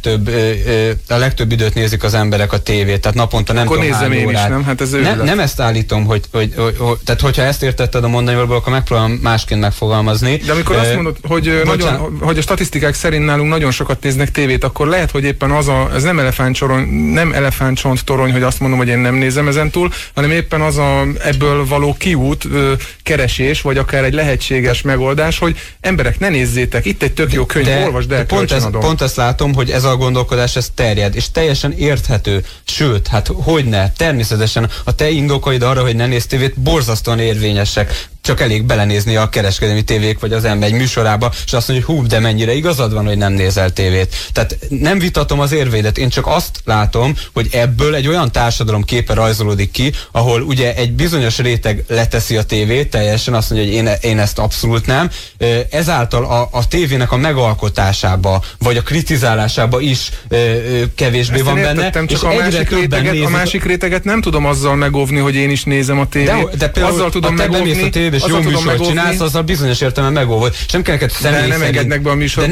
legtöbb időt nézik az emberek a tévét, tehát naponta nem akkor tudom hány én órát. is, nem? Hát ez nem ezt állítom, tehát hogyha ezt értetted a mondani valóból, akkor megpróbálom másként megfogalmazni. De amikor azt mondod, hogy, hogy a statisztikák szerint nálunk nagyon sokat néznek tévét, akkor lehet, hogy éppen ez nem elefántcsont torony, hogy azt mondom, hogy én nem nézem ezen túl, hanem éppen az ebből való kiút, keresés, vagy akár egy lehetséges megoldás, hogy emberek, ne nézzétek, itt egy tök jó könyv, olvasd el, pont ezt látom, hogy ez a gondolkodás ez terjed, és teljesen érthető, sőt, hát hogyne, természetesen a te indokaid arra, hogy ne nézz tévét, borzasztóan érvényesek. Csak elég belenézni a kereskedelmi tévék vagy az M1 műsorába, és azt mondja, hogy hú, de mennyire igazad van, hogy nem nézel tévét. Tehát nem vitatom az érvédet, én csak azt látom, hogy ebből egy olyan társadalom képe rajzolódik ki, ahol ugye egy bizonyos réteg leteszi a tévét, teljesen azt mondja, hogy én ezt abszolút nem. Ezáltal a tévének a megalkotásába, vagy a kritizálásába is kevésbé ezt van benne. Értettem, csak a másik réteget nem tudom azzal megóvni, hogy én is nézem a tévét. De például, azzal tudom megóvni, és jó műsort csinálsz, azzal bizonyos értelemben megóvod. És nem kell neked személy szerint. Nem engednek be a műsorba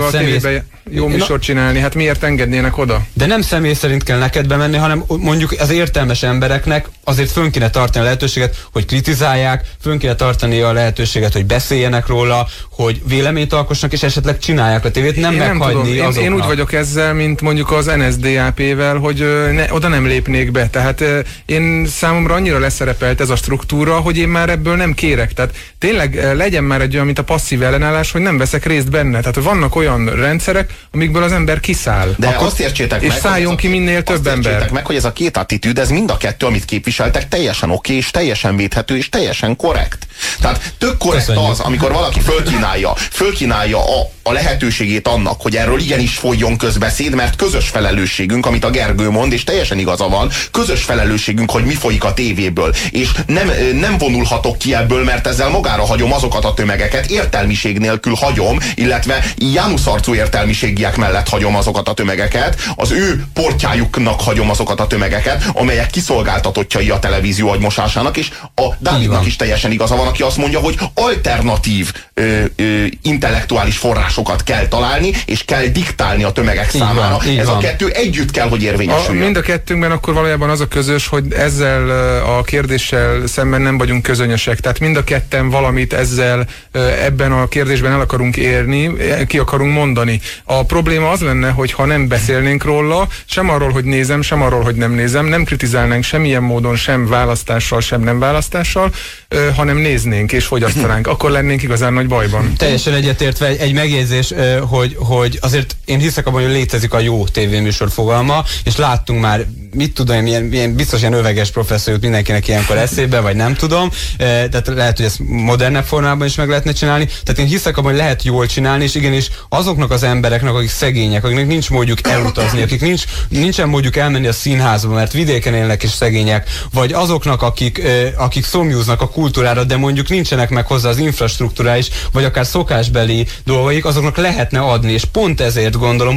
jó műsort csinálni. Hát miért engednének oda? De nem személy szerint kell neked bemenni, hanem mondjuk az értelmes embereknek azért fönn kéne tartani a lehetőséget, hogy kritizálják, fönn kéne tartani a lehetőséget, hogy beszéljenek róla, hogy véleményt alkossanak, és esetleg csinálják a tévét, nem meghagyni azoknak. Én úgy vagyok ezzel, mint mondjuk az NSDAP-vel, hogy oda nem lépnék be. Tehát én számomra annyira leszerepelt ez a struktúra, hogy én már ebből nem kérek. Tehát tényleg legyen már egy olyan, mint a passzív ellenállás, hogy nem veszek részt benne. Tehát vannak olyan rendszerek, amikből az ember kiszáll. De azt értsétek és meg, szálljon ki minél több ember. Meg, hogy ez a két attitűd, ez mind a kettő, amit képviseltek, teljesen oké, és teljesen védhető, és teljesen korrekt. Tehát tök korrekt az, amikor valaki fölkínálja a lehetőségét annak, hogy erről igenis folyjon közbeszéd, mert közös felelősségünk, amit a Gergő mond, és teljesen igaza van, közös felelősségünk, hogy mi folyik a tévéből. És nem vonulhatok ki ebből, mert ezzel magára hagyom azokat a tömegeket, értelmiség nélkül hagyom, illetve jánuszarcú értelmiségiek mellett hagyom azokat a tömegeket, az ő portyájuknak hagyom azokat a tömegeket, amelyek kiszolgáltatottjai a televízió agymosásának, és a Dávidnak is teljesen igaza van, aki azt mondja, hogy alternatív intellektuális forrásokat kell találni, és kell diktálni a tömegek számára. Ez a kettő együtt kell, hogy érvényesüljön. Mind a kettőnkben akkor valójában az a közös, hogy ezzel a kérdéssel szemben nem vagyunk közönösek. Tehát mind a ketten valamit ezzel ebben a kérdésben el akarunk érni, ki akarunk mondani. A probléma az lenne, hogy ha nem beszélnénk róla, sem arról, hogy nézem, sem arról, hogy nem nézem, nem kritizálnánk semmilyen módon, sem választással, sem nem választással, hanem néznénk és fogyasztanánk. Akkor lennénk igazán nagy bajban. Teljesen egyetértve egy megjegyzés, hogy azért én hiszek abban, hogy létezik a jó tévéműsor fogalma, és láttunk már, mit tudom, biztos ilyen öveges professzor jut mindenkinek ilyenkor eszébe, vagy nem tudom, tehát lehet, hogy ezt modernebb formában is meg lehetne csinálni. Tehát én hiszek abban, hogy lehet jól csinálni, és igenis azoknak az embereknek, akik szegények, akiknek nincs módjuk elutazni, akik nincsen módjuk elmenni a színházba, mert vidéken élnek és szegények, vagy azoknak, akik szomjúznak a kultúrára, de mondjuk nincsenek meg hozzá az infrastruktúrális, vagy akár szokásbeli dolgaik, azoknak lehetne adni, és pont ezért gondolom,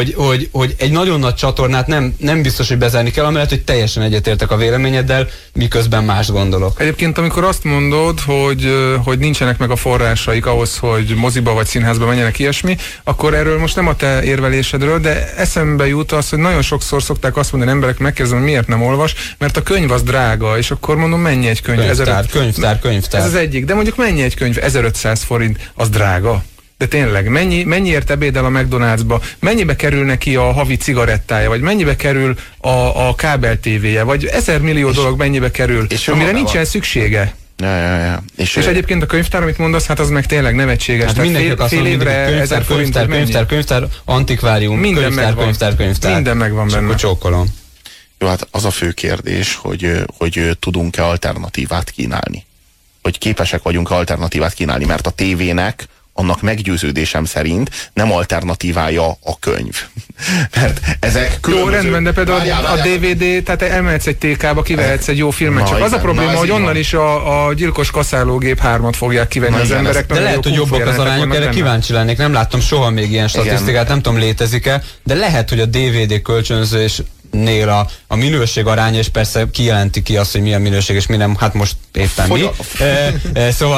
hogy egy nagyon nagy csatornát nem biztos, hogy bezárni kell, amellett, hogy teljesen egyetértek a véleményeddel, miközben más gondolok. Egyébként, amikor azt mondod, hogy nincsenek meg a forrásaik ahhoz, hogy moziba vagy színházba menjenek ilyesmi, akkor erről most nem a te érvelésedről, de eszembe jut az, hogy nagyon sokszor szokták azt mondani emberek, megkérdezem, hogy miért nem olvas, mert a könyv az drága, és akkor mondom, mennyi egy könyv? Könyvtár. Ez az egyik, de mondjuk mennyi egy könyv? 1500 forint, az drága. De tényleg, mennyiért ebédel a McDonald'sba? Mennyibe kerül neki a havi cigarettája? Vagy mennyibe kerül a kábel tévéje? Vagy 1000 millió dolog mennyibe kerül, amire nincsen szüksége? Ja. És egyébként a könyvtár, amit mondasz, hát az meg tényleg nevetséges. Hát mindenki fél évre 1000 forint, könyvtár, antikvárium, könyvtár. Minden megvan benne. Csókolom. Jó, hát az a fő kérdés, hogy tudunk-e alternatívát kínálni. Hogy képesek vagyunk alternatívát kínálni, mert a tévének annak meggyőződésem szerint nem alternatívája a könyv. Mert ezek különböző... Jó, rendben, de például a DVD, tehát elmehetsz egy TK-ba, kivehetsz egy jó filmet, csak az a probléma, hogy onnan is a gyilkos kaszálógép 3-at fogják kivenni az emberek. De lehet, hogy jobbak az arányok, erre kíváncsi lennék, nem láttam soha még ilyen statisztikát, nem tudom, létezik-e, de lehet, hogy a DVD kölcsönzés nél a minőség aránya, és persze kijelenti ki azt, hogy milyen minőség, és mi nem, hát most éppen mi. Szóval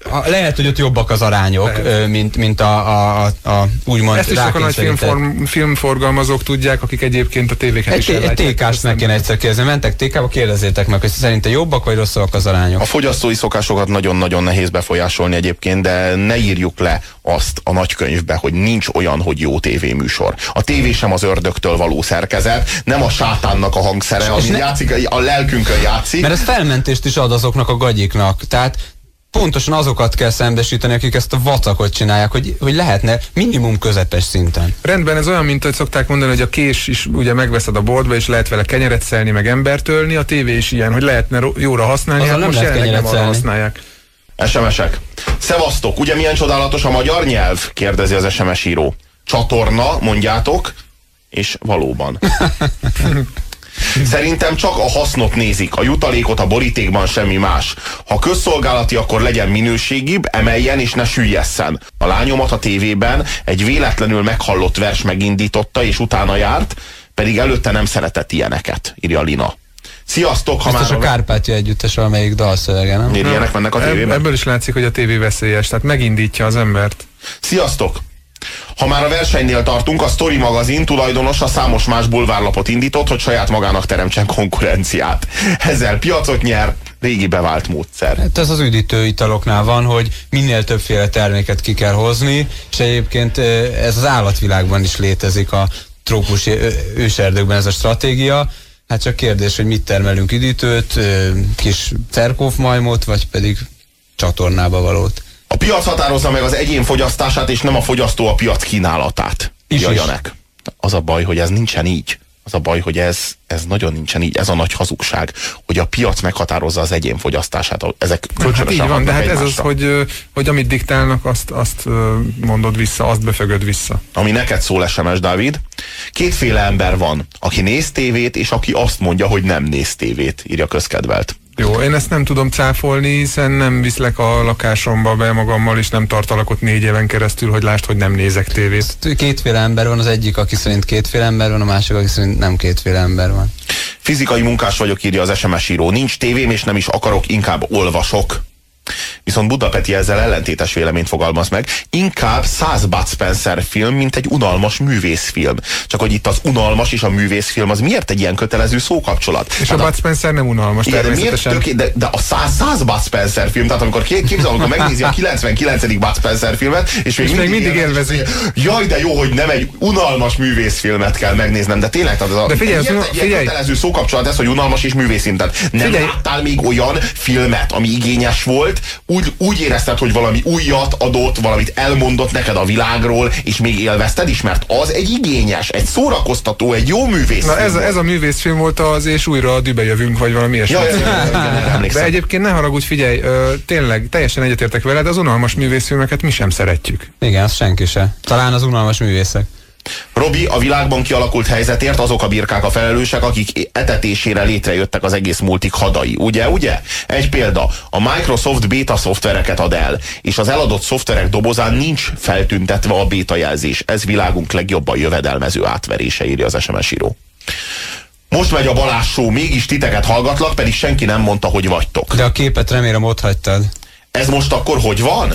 lehet, hogy ott jobbak az arányok, mint a úgymond ezt is csak a nagy filmforgalmazók tudják, akik egyébként a tévéket is ellátják. Egy TK-st meg kéne egyszer kérdezni. Mentek TK-ba, kérdezzétek meg, hogy szerinte jobbak vagy rosszak az arányok. A fogyasztói szokásokat nagyon-nagyon nehéz befolyásolni egyébként, de ne írjuk le azt a nagykönyvbe, hogy nincs olyan, hogy jó tévéműsor. A tévé sem az ördögtől való szerkezet, nem a sátánnak a hangszere, ami játszik, a lelkünkön játszik. Mert ez felmentést is ad azoknak a gagyiknak. Tehát pontosan azokat kell szembesíteni, akik ezt a vacakot csinálják, hogy lehetne minimum közepes szinten. Rendben, ez olyan, mint hogy szokták mondani, hogy a kés is ugye megveszed a boltba, és lehet vele kenyeret szelni, meg embert ölni, a tévé is ilyen, hogy lehetne jóra használni, hát most jelenleg nem arra használják. SMS-ek. Szevasztok, ugye milyen csodálatos a magyar nyelv? Kérdezi az SMS író. Csatorna, mondjátok, és valóban. Szerintem csak a hasznot nézik, a jutalékot a borítékban, semmi más. Ha közszolgálati, akkor legyen minőségibb, emeljen és ne süllyesszen. A lányomat a tévében egy véletlenül meghallott vers megindította, és utána járt, pedig előtte nem szeretett ilyeneket, írja Lina. Sziasztok, ha biztos már... a Kárpátia együttes, amelyik dalszövege, nem? Ilyenek mennek a tévében? Ebből is látszik, hogy a tévé veszélyes, tehát megindítja az embert. Sziasztok! Ha már a versenynél tartunk, a Story magazin tulajdonosa számos más bulvárlapot indított, hogy saját magának teremtsen konkurenciát. Ezzel piacot nyer, régi bevált módszer. Hát ez az üdítő italoknál van, hogy minél többféle terméket ki kell hozni, és egyébként ez az állatvilágban is létezik, a trópusi őserdőkben ez a stratégia. Hát csak kérdés, hogy mit termelünk, üdítőt, kis cerkófmajmot, vagy pedig csatornába valót. A piac határozza meg az egyén fogyasztását, és nem a fogyasztó a piac kínálatát. Janek. Az a baj, hogy ez nincsen így. Az a baj, hogy ez nagyon nincsen így. Ez a nagy hazugság, hogy a piac meghatározza az egyén fogyasztását. Ezek kölcsönösen így van, de hát ez egymásra. az, hogy amit diktálnak, azt mondod vissza, azt befögöd vissza. Ami neked szól, SMS Dávid. Kétféle ember van, aki néz tévét, és aki azt mondja, hogy nem néz tévét, írja Közkedvelt. Jó, én ezt nem tudom cáfolni, hiszen nem viszlek a lakásomba be magammal, és nem tartalak ott 4 éven keresztül, hogy lásd, hogy nem nézek tévét. Kétféle ember van, az egyik, aki szerint kétféle ember van, a másik, aki szerint nem kétféle ember van. Fizikai munkás vagyok, írja az SMS író. Nincs tévém, és nem is akarok, inkább olvasok. Viszont Buda Peti ezzel ellentétes véleményt fogalmaz meg. Inkább 100 Bud Spencer film, mint egy unalmas művészfilm. Csak hogy itt az unalmas és a művészfilm, az miért egy ilyen kötelező szókapcsolat? És hát a Bud Spencer nem unalmas, igen, természetesen. De a 100 Bud Spencer film, tehát amikor amikor megnézi a 99. Bud Spencer filmet, és még mindig élvezi. Jaj, de jó, hogy nem egy unalmas művészfilmet kell megnéznem, de tényleg, de figyelj, ilyen kötelező szókapcsolat ez, hogy unalmas és művészfilm. Nem láttál még olyan filmet, ami igényes volt, úgy érezted, hogy valami újat adott, valamit elmondott neked a világról, és még élvezted is, mert az egy igényes, egy szórakoztató, egy jó művészfilm. Na ez a művészfilm volt az, és újra a Dübe jövünk, vagy valami ilyesmi. De egyébként ne haragudj, figyelj, tényleg teljesen egyetértek veled, az unalmas művészfilmeket mi sem szeretjük. Igen, az senki se. Talán az unalmas művészek. Robi, a világban kialakult helyzetért azok a birkák a felelősek, akik etetésére létrejöttek az egész multik hadai. Ugye? Egy példa, a Microsoft beta szoftvereket ad el, és az eladott szoftverek dobozán nincs feltüntetve a beta jelzés. Ez világunk legjobban jövedelmező átverése, írja az SMS író. Most megy a Balázs show, mégis titeket hallgatlak, pedig senki nem mondta, hogy vagytok. De a képet remélem ott hagytad. Ez most akkor hogy van?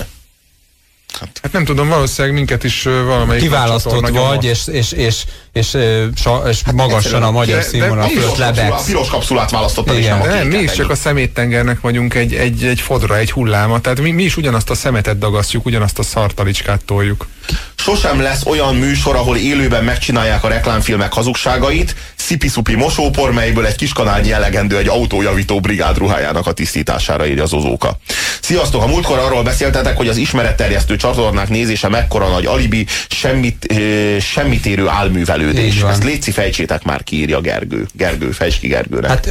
Hát nem tudom, valószínűleg minket is valamelyik kiválasztott vagy, és magasan a magyar színvonal fölött lebegsz. A piros kapszulát választottam, és nem a kéket. Mi is csak a szeméttengernek vagyunk egy fodra, egy hulláma. Tehát mi is ugyanazt a szemetet dagasztjuk, ugyanazt a szartalicskát toljuk. Sosem lesz olyan műsor, ahol élőben megcsinálják a reklámfilmek hazugságait, szipi-szupi mosópor, melyből egy kiskanálnyi elegendő egy autójavító brigád ruhájának a tisztítására, írja Zozóka. Sziasztok! A múltkor arról beszéltetek, hogy az ismeretterjesztő csatornák nézése mekkora nagy alibi, semmit érő álművelődés. Ezt létszi, fejtsétek már ki, írja Gergő, fejtsd ki Gergőnek. Hát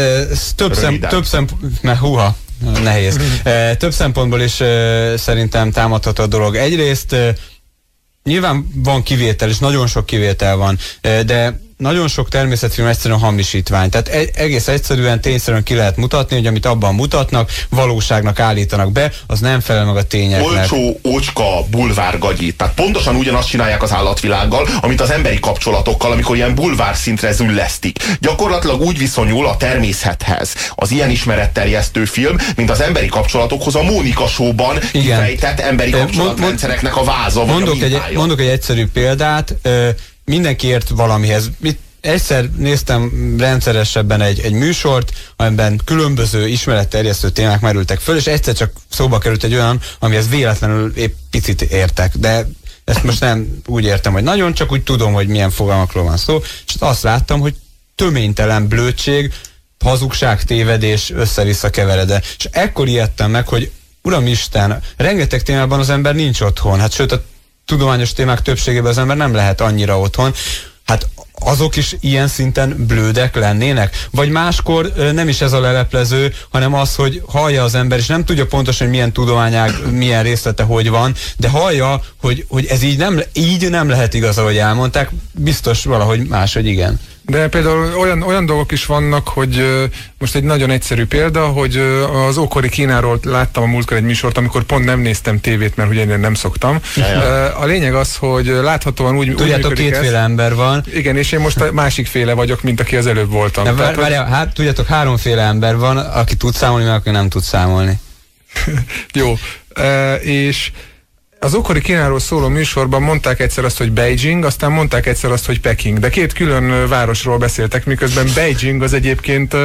nehéz. Több szempontból is szerintem támadható a dolog. Egyrészt nyilván van kivétel, és nagyon sok kivétel van, de nagyon sok természetfilm egyszerűen hamisítvány. Tehát egész egyszerűen tényszerűen ki lehet mutatni, hogy amit abban mutatnak, valóságnak állítanak be, az nem felel meg a tényeknek. Olcsó, ócska, bulvárgagyi. Tehát pontosan ugyanazt csinálják az állatvilággal, amit az emberi kapcsolatokkal, amikor ilyen bulvár szintre züllesztik. Gyakorlatilag úgy viszonyul a természethez az ilyen ismeretterjesztő film, mint az emberi kapcsolatokhoz a Mónika Show-ban kifejtett emberi kapcsolatrendszereknek a váza, vagy a mintája. Mondok egy egyszerű példát, mindenki ért valamihez. Egyszer néztem rendszeresebben egy műsort, amiben különböző ismeretterjesztő témák merültek föl, és egyszer csak szóba került egy olyan, amihez véletlenül épp picit értek, de ezt most nem úgy értem, hogy nagyon, csak úgy tudom, hogy milyen fogalmakról van szó, és azt láttam, hogy töménytelen blödség, hazugság, tévedés, össze-vissza keverede. És ekkor ijedtem meg, hogy Uramisten, rengeteg témában az ember nincs otthon, hát sőt a tudományos témák többségében az ember nem lehet annyira otthon, hát azok is ilyen szinten blődek lennének? Vagy máskor nem is ez a leleplező, hanem az, hogy hallja az ember, és nem tudja pontosan, hogy milyen tudományág, milyen részlete, hogy van, de hallja, hogy ez így nem lehet igaz, ahogy elmondták, biztos valahogy máshogy igen. De például olyan dolgok is vannak, hogy most egy nagyon egyszerű példa, hogy az ókori Kínáról láttam a múltkor egy műsort, amikor pont nem néztem tévét, mert ugye én nem szoktam. A lényeg az, hogy láthatóan úgy tudjátok, kétféle ember van. Igen, és én most a másik féle vagyok, mint aki az előbb voltam. Hát tudjátok, háromféle ember van, aki tud számolni, meg aki nem tud számolni. Jó. És az ókori Kínáról szóló műsorban mondták egyszer azt, hogy Beijing, aztán mondták egyszer azt, hogy Peking. De két külön városról beszéltek, miközben Beijing az egyébként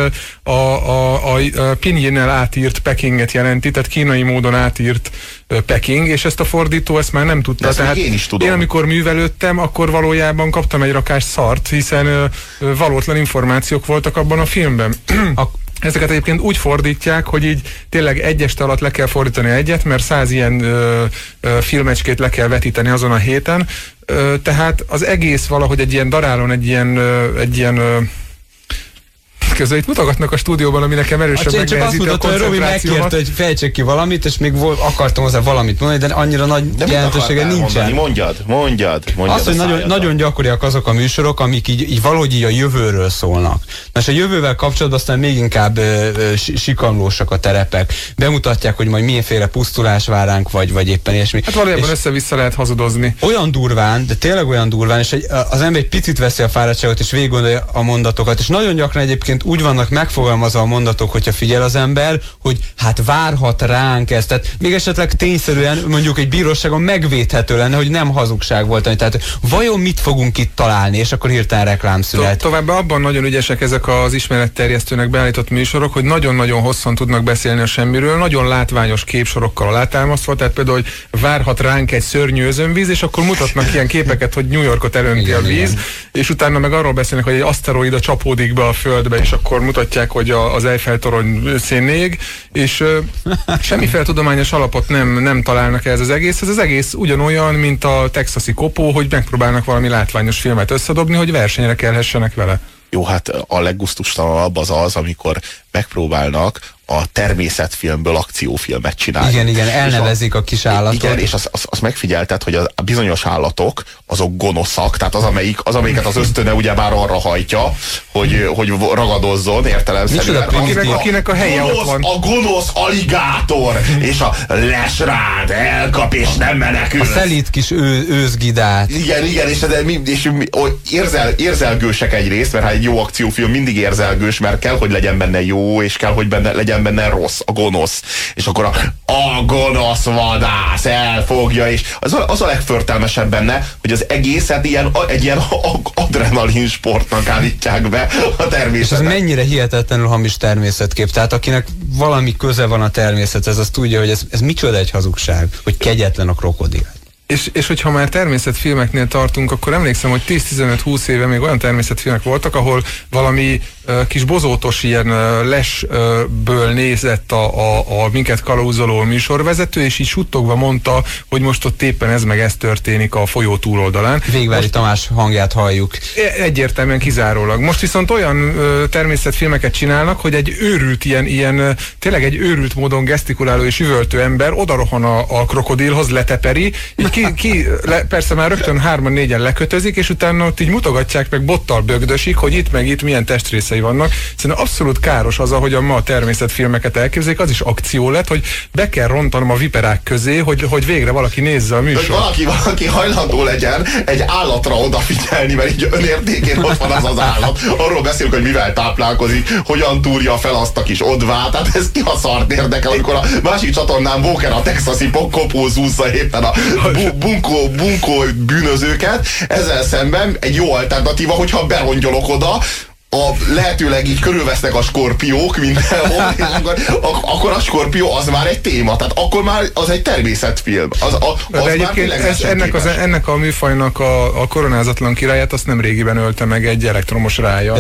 a pinyinnel átírt Pekinget jelenti, tehát kínai módon átírt Peking, és ezt a fordító ezt már nem tudta. Tehát én amikor művelődtem, akkor valójában kaptam egy rakás szart, hiszen valótlan információk voltak abban a filmben. Ezeket egyébként úgy fordítják, hogy így tényleg egy este alatt le kell fordítani egyet, mert 100 ilyen filmecskét le kell vetíteni azon a héten. Tehát az egész valahogy egy ilyen darálon, egy ilyen közül itt mutogatnak a stúdióban, ami nekem erősen megnehezíti a koncentrációmat. Robi megkért, hogy fejtsek ki valamit, és még akartam hozzá valamit mondani, de annyira nagy jelentősége nincsen. Mondjad. Az, hogy nagyon gyakoriak azok a műsorok, amik így valahogy így a jövőről szólnak. Na, és a jövővel kapcsolatban aztán még inkább sikamlósak a terepek. Bemutatják, hogy majd milyenféle pusztulás vár ránk, vagy éppen ilyesmi. Hát valójában össze-vissza lehet hazudozni. Olyan durván, de tényleg olyan durván, és az ember egy picit veszi a fáradtságot, és végig gondolja a mondatokat, és nagyon gyakran egyébként úgy vannak megfogalmazva a mondatok, hogyha figyel az ember, hogy hát várhat ránk ezt. Tehát még esetleg tényszerűen mondjuk egy bíróságon megvédhető lenne, hogy nem hazugság volt. Tehát vajon mit fogunk itt találni, és akkor hirtelen reklámszület. Továbbá abban nagyon ügyesek ezek az ismeretterjesztőnek beállított műsorok, hogy nagyon-nagyon hosszan tudnak beszélni a semmiről, nagyon látványos képsorokkal alátámasztva, tehát például, hogy várhat ránk egy szörnyű özönvíz, és akkor mutatnak ilyen képeket, hogy New Yorkot elönti a víz, és utána meg arról beszélnek, hogy egy aszteroida csapódik be a földbe, és akkor mutatják, hogy az Eiffel-torony szénnék, és semmiféle tudományos alapot nem találnak ez az egész. Ez az egész ugyanolyan, mint a texasi kopó, hogy megpróbálnak valami látványos filmet összedobni, hogy versenyre kelhessenek vele. Jó, hát a leggusztustalanabb az, amikor megpróbálnak a természetfilmből akciófilmet csinálni. Igen, elnevezik a kis állatot. Igen, és azt megfigyelted, hogy a bizonyos állatok, azok gonoszak, tehát az amelyiket az ösztöne ugyebár arra hajtja, hogy ragadozzon értelemszerűen. Akinek a helye ott van. A gonosz aligátor, és a lesrád, elkap, és nem menekül. A szelíd kis őzgidát. Igen, és érzelgősek egyrészt, mert hát egy jó akciófilm mindig érzelgős, mert kell, hogy legyen benne jó, és kell, hogy legyen benne rossz, a gonosz. És akkor a gonosz vadász elfogja, és az a legförtelmesebb benne, hogy az egészet egy ilyen adrenalin sportnak állítják be a természetet. Ez mennyire hihetetlenül hamis természetkép. Tehát akinek valami köze van a természethez, az tudja, hogy ez micsoda egy hazugság, hogy kegyetlen a krokodil. És hogyha már természetfilmeknél tartunk, akkor emlékszem, hogy 10-15-20 éve még olyan természetfilmek voltak, ahol valami kis bozótos ilyen lesből nézett a minket kalauzoló műsorvezető, és így suttogva mondta, hogy most ott éppen ez meg ez történik a folyó túloldalán. Végvári Tamás hangját halljuk. Egyértelműen kizárólag. Most viszont olyan természetfilmeket csinálnak, hogy egy őrült ilyen tényleg egy őrült módon gesztikuláló és üvöltő ember odarohan a krokodilhoz, leteperi, így persze már rögtön 3-4-en lekötözik, és utána ott így mutogatják, meg bottal bögdösik, hogy itt meg itt milyen testrészei vannak. Szerintem abszolút káros az, ahogyan ma a természetfilmeket elképzelik, az is akció lett, hogy be kell rontanom a viperák közé, hogy végre valaki nézze a műsort. Hogy valaki hajlandó legyen egy állatra odafigyelni, mert így önértékén ott van az állat. Arról beszélünk, hogy mivel táplálkozik, hogyan túrja fel azt a kis odvát. Tehát ez ki a szart érdekel, amikor a másik csatornán Walker a texasi kopó zúzza éppen a bunkó bűnözőket. Ezzel szemben egy jó alternatíva, hogyha berongyolok oda, lehetőleg így körülvesznek a skorpiók mindenhol, akkor a skorpió az már egy téma, tehát akkor már az egy természetfilm. De egyébként ennek a műfajnak a koronázatlan királyát azt nem régiben ölte meg egy elektromos rája.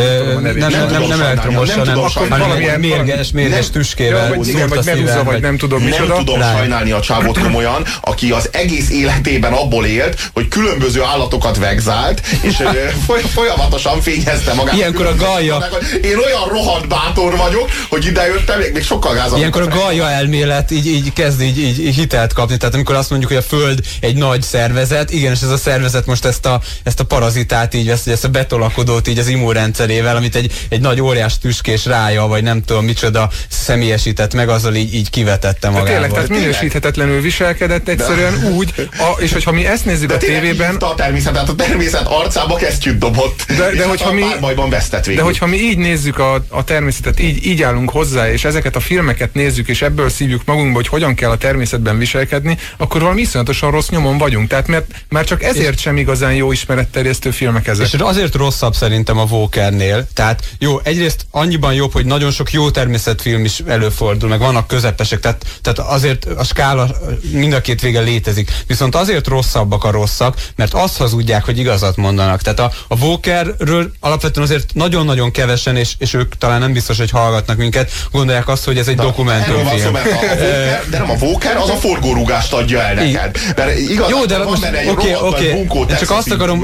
Nem elektromos, hanem valamilyen mérges tüskével. Vagy meduza, vagy nem tudom micsoda. Nem tudom sajnálni a csávót komolyan, aki az egész életében abból élt, hogy különböző állatokat vegzált, és folyamatosan fényezte magát. Ilyenkor a Gaia. Én olyan rohadt bátor vagyok, hogy idejöttem, még sokkal gázabb. Ilyenkor a Gaia elmélet így kezd így hitelt kapni. Tehát amikor azt mondjuk, hogy a Föld egy nagy szervezet, igen, és ez a szervezet most ezt a parazitát így vesz, ezt a betolakodót így az immunrendszerével, amit egy nagy óriás tüskés rája, vagy nem tudom micsoda személyesített meg, azzal így kivetette magával. Tényleg, tehát minősíthetetlenül viselkedett egyszerűen úgy, és hogyha mi ezt nézzük a tévében... a természet arcába kesztyűt dobott. De hogyha mi... De hogyha mi így nézzük a természetet, így állunk hozzá, és ezeket a filmeket nézzük, és ebből szívjuk magunkba, hogy hogyan kell a természetben viselkedni, akkor valami iszonyatosan rossz nyomon vagyunk. Tehát mert már csak ezért sem igazán jó ismeretterjesztő filmek ezek. És azért rosszabb szerintem a Walkernél. Tehát jó, egyrészt annyiban jobb, hogy nagyon sok jó természetfilm is előfordul, meg vannak közepesek, tehát azért a skála mind a két vége létezik. Viszont azért rosszabbak a rosszak, mert azt hazudják, hogy igazat mondanak. Tehát a Walkerről alapvetően azért nagyon-nagyon kevesen, és ők talán nem biztos, hogy hallgatnak minket, gondolják azt, hogy ez egy dokumentumfilm. De nem a Walker, az a forgórúgást adja el neked. Jó, de most oké, csak azt akarom,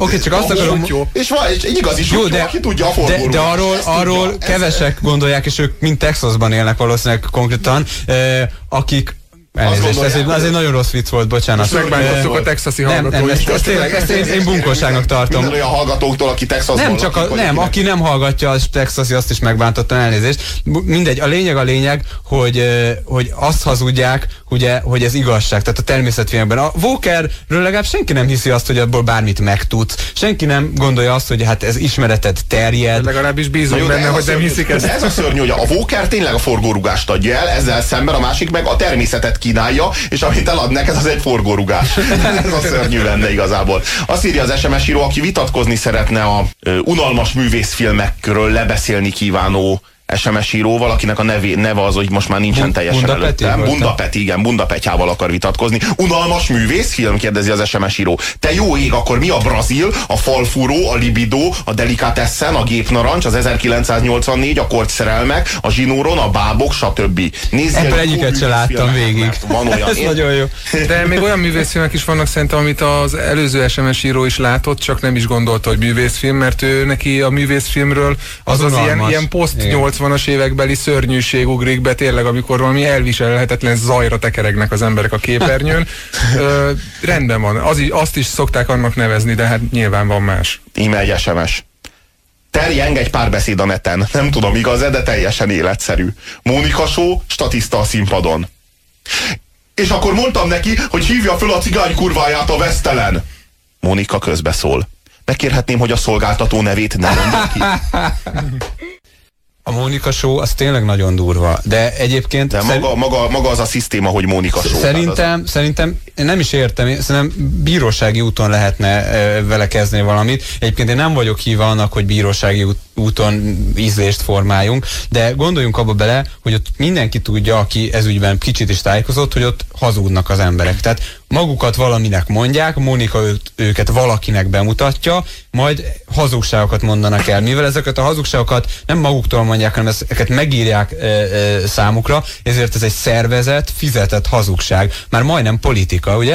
és van egy igazi sutyó, aki tudja a forgórúgást. De arról kevesek gondolják, és ők mind Texasban élnek valószínűleg konkrétan, akik ez egy nagyon rossz vicc volt, bocsánat. Most megbántottuk a texasi hallgatói. Ezt én bunkóságnak tartom. Minden olyan hallgatóktól, aki Texasban lakik. Aki nem hallgatja a texasi, azt is megbántottam, elnézést. Mindegy, a lényeg, hogy azt hazudják, ugye, hogy ez igazság, tehát a természetfilmekben. A Walkerről legalább senki nem hiszi azt, hogy abból bármit megtudsz. Senki nem gondolja azt, hogy hát ez ismereted terjed. De legalábbis bízunk benne, hogy nem hiszik ezt. Ez a szörnyű, hogy a Walker tényleg a forgórúgást adja el, ezzel szemben a másik meg a természetet kínálja, és amit elad neked, az egy forgórugás. Ez a szörnyű lenne igazából. Azt írja az SMS író, aki vitatkozni szeretne a unalmas művészfilmekről lebeszélni kívánó SMS íróval, akinek a neve az, hogy most már nincsen teljesen előttem. Bunda Peti, igen, Bunda Petyával akar vitatkozni. Unalmas művészfilm? Kérdezi az SMS író. Te jó ég, akkor mi a Brazil, a Falfúró, a Libido, a Delicatessen, a Gépnarancs, az 1984, a Kortszerelmek, a Zsinóron, a Bábok, stb. Ebből egyiket se láttam végig. Van olyan. Ez nagyon jó. De még olyan művészfilmek is vannak szerintem, amit az előző SMS író is látott, csak nem is gondolta, hogy művészfilm, mert ő neki a művészfilmről az ilyen poszt 80-as évekbeli szörnyűség ugrik be, tényleg, amikor valami elviselhetetlen zajra tekeregnek az emberek a képernyőn. Rendben van. Azt is szokták annak nevezni, de hát nyilván van más. Íme egy SMS. Terjeng egy párbeszéd a neten. Nem tudom, igaz-e, de teljesen életszerű. Mónika Show, statiszta a színpadon. És akkor mondtam neki, hogy hívja föl a cigány kurváját, a Vesztelen. Mónika közbeszól. Megkérhetném, hogy a szolgáltató nevét ne mondja ki. A Mónika Show az tényleg nagyon durva, de egyébként... De maga az a szisztéma, hogy Mónika Show. Szerintem én nem is értem, szerintem bírósági úton lehetne vele kezdeni valamit. Egyébként én nem vagyok híva annak, hogy bírósági úton ízlést formáljunk, de gondoljunk abba bele, hogy ott mindenki tudja, aki ezügyben kicsit is tájékozott, hogy ott hazudnak az emberek. Tehát magukat valaminek mondják, Mónika őket valakinek bemutatja, majd hazugságokat mondanak el. Mivel ezeket a hazugságokat nem maguktól mondják, hanem ezeket megírják számukra, ezért ez egy szervezett, fizetett hazugság. Már majdnem politika, ugye?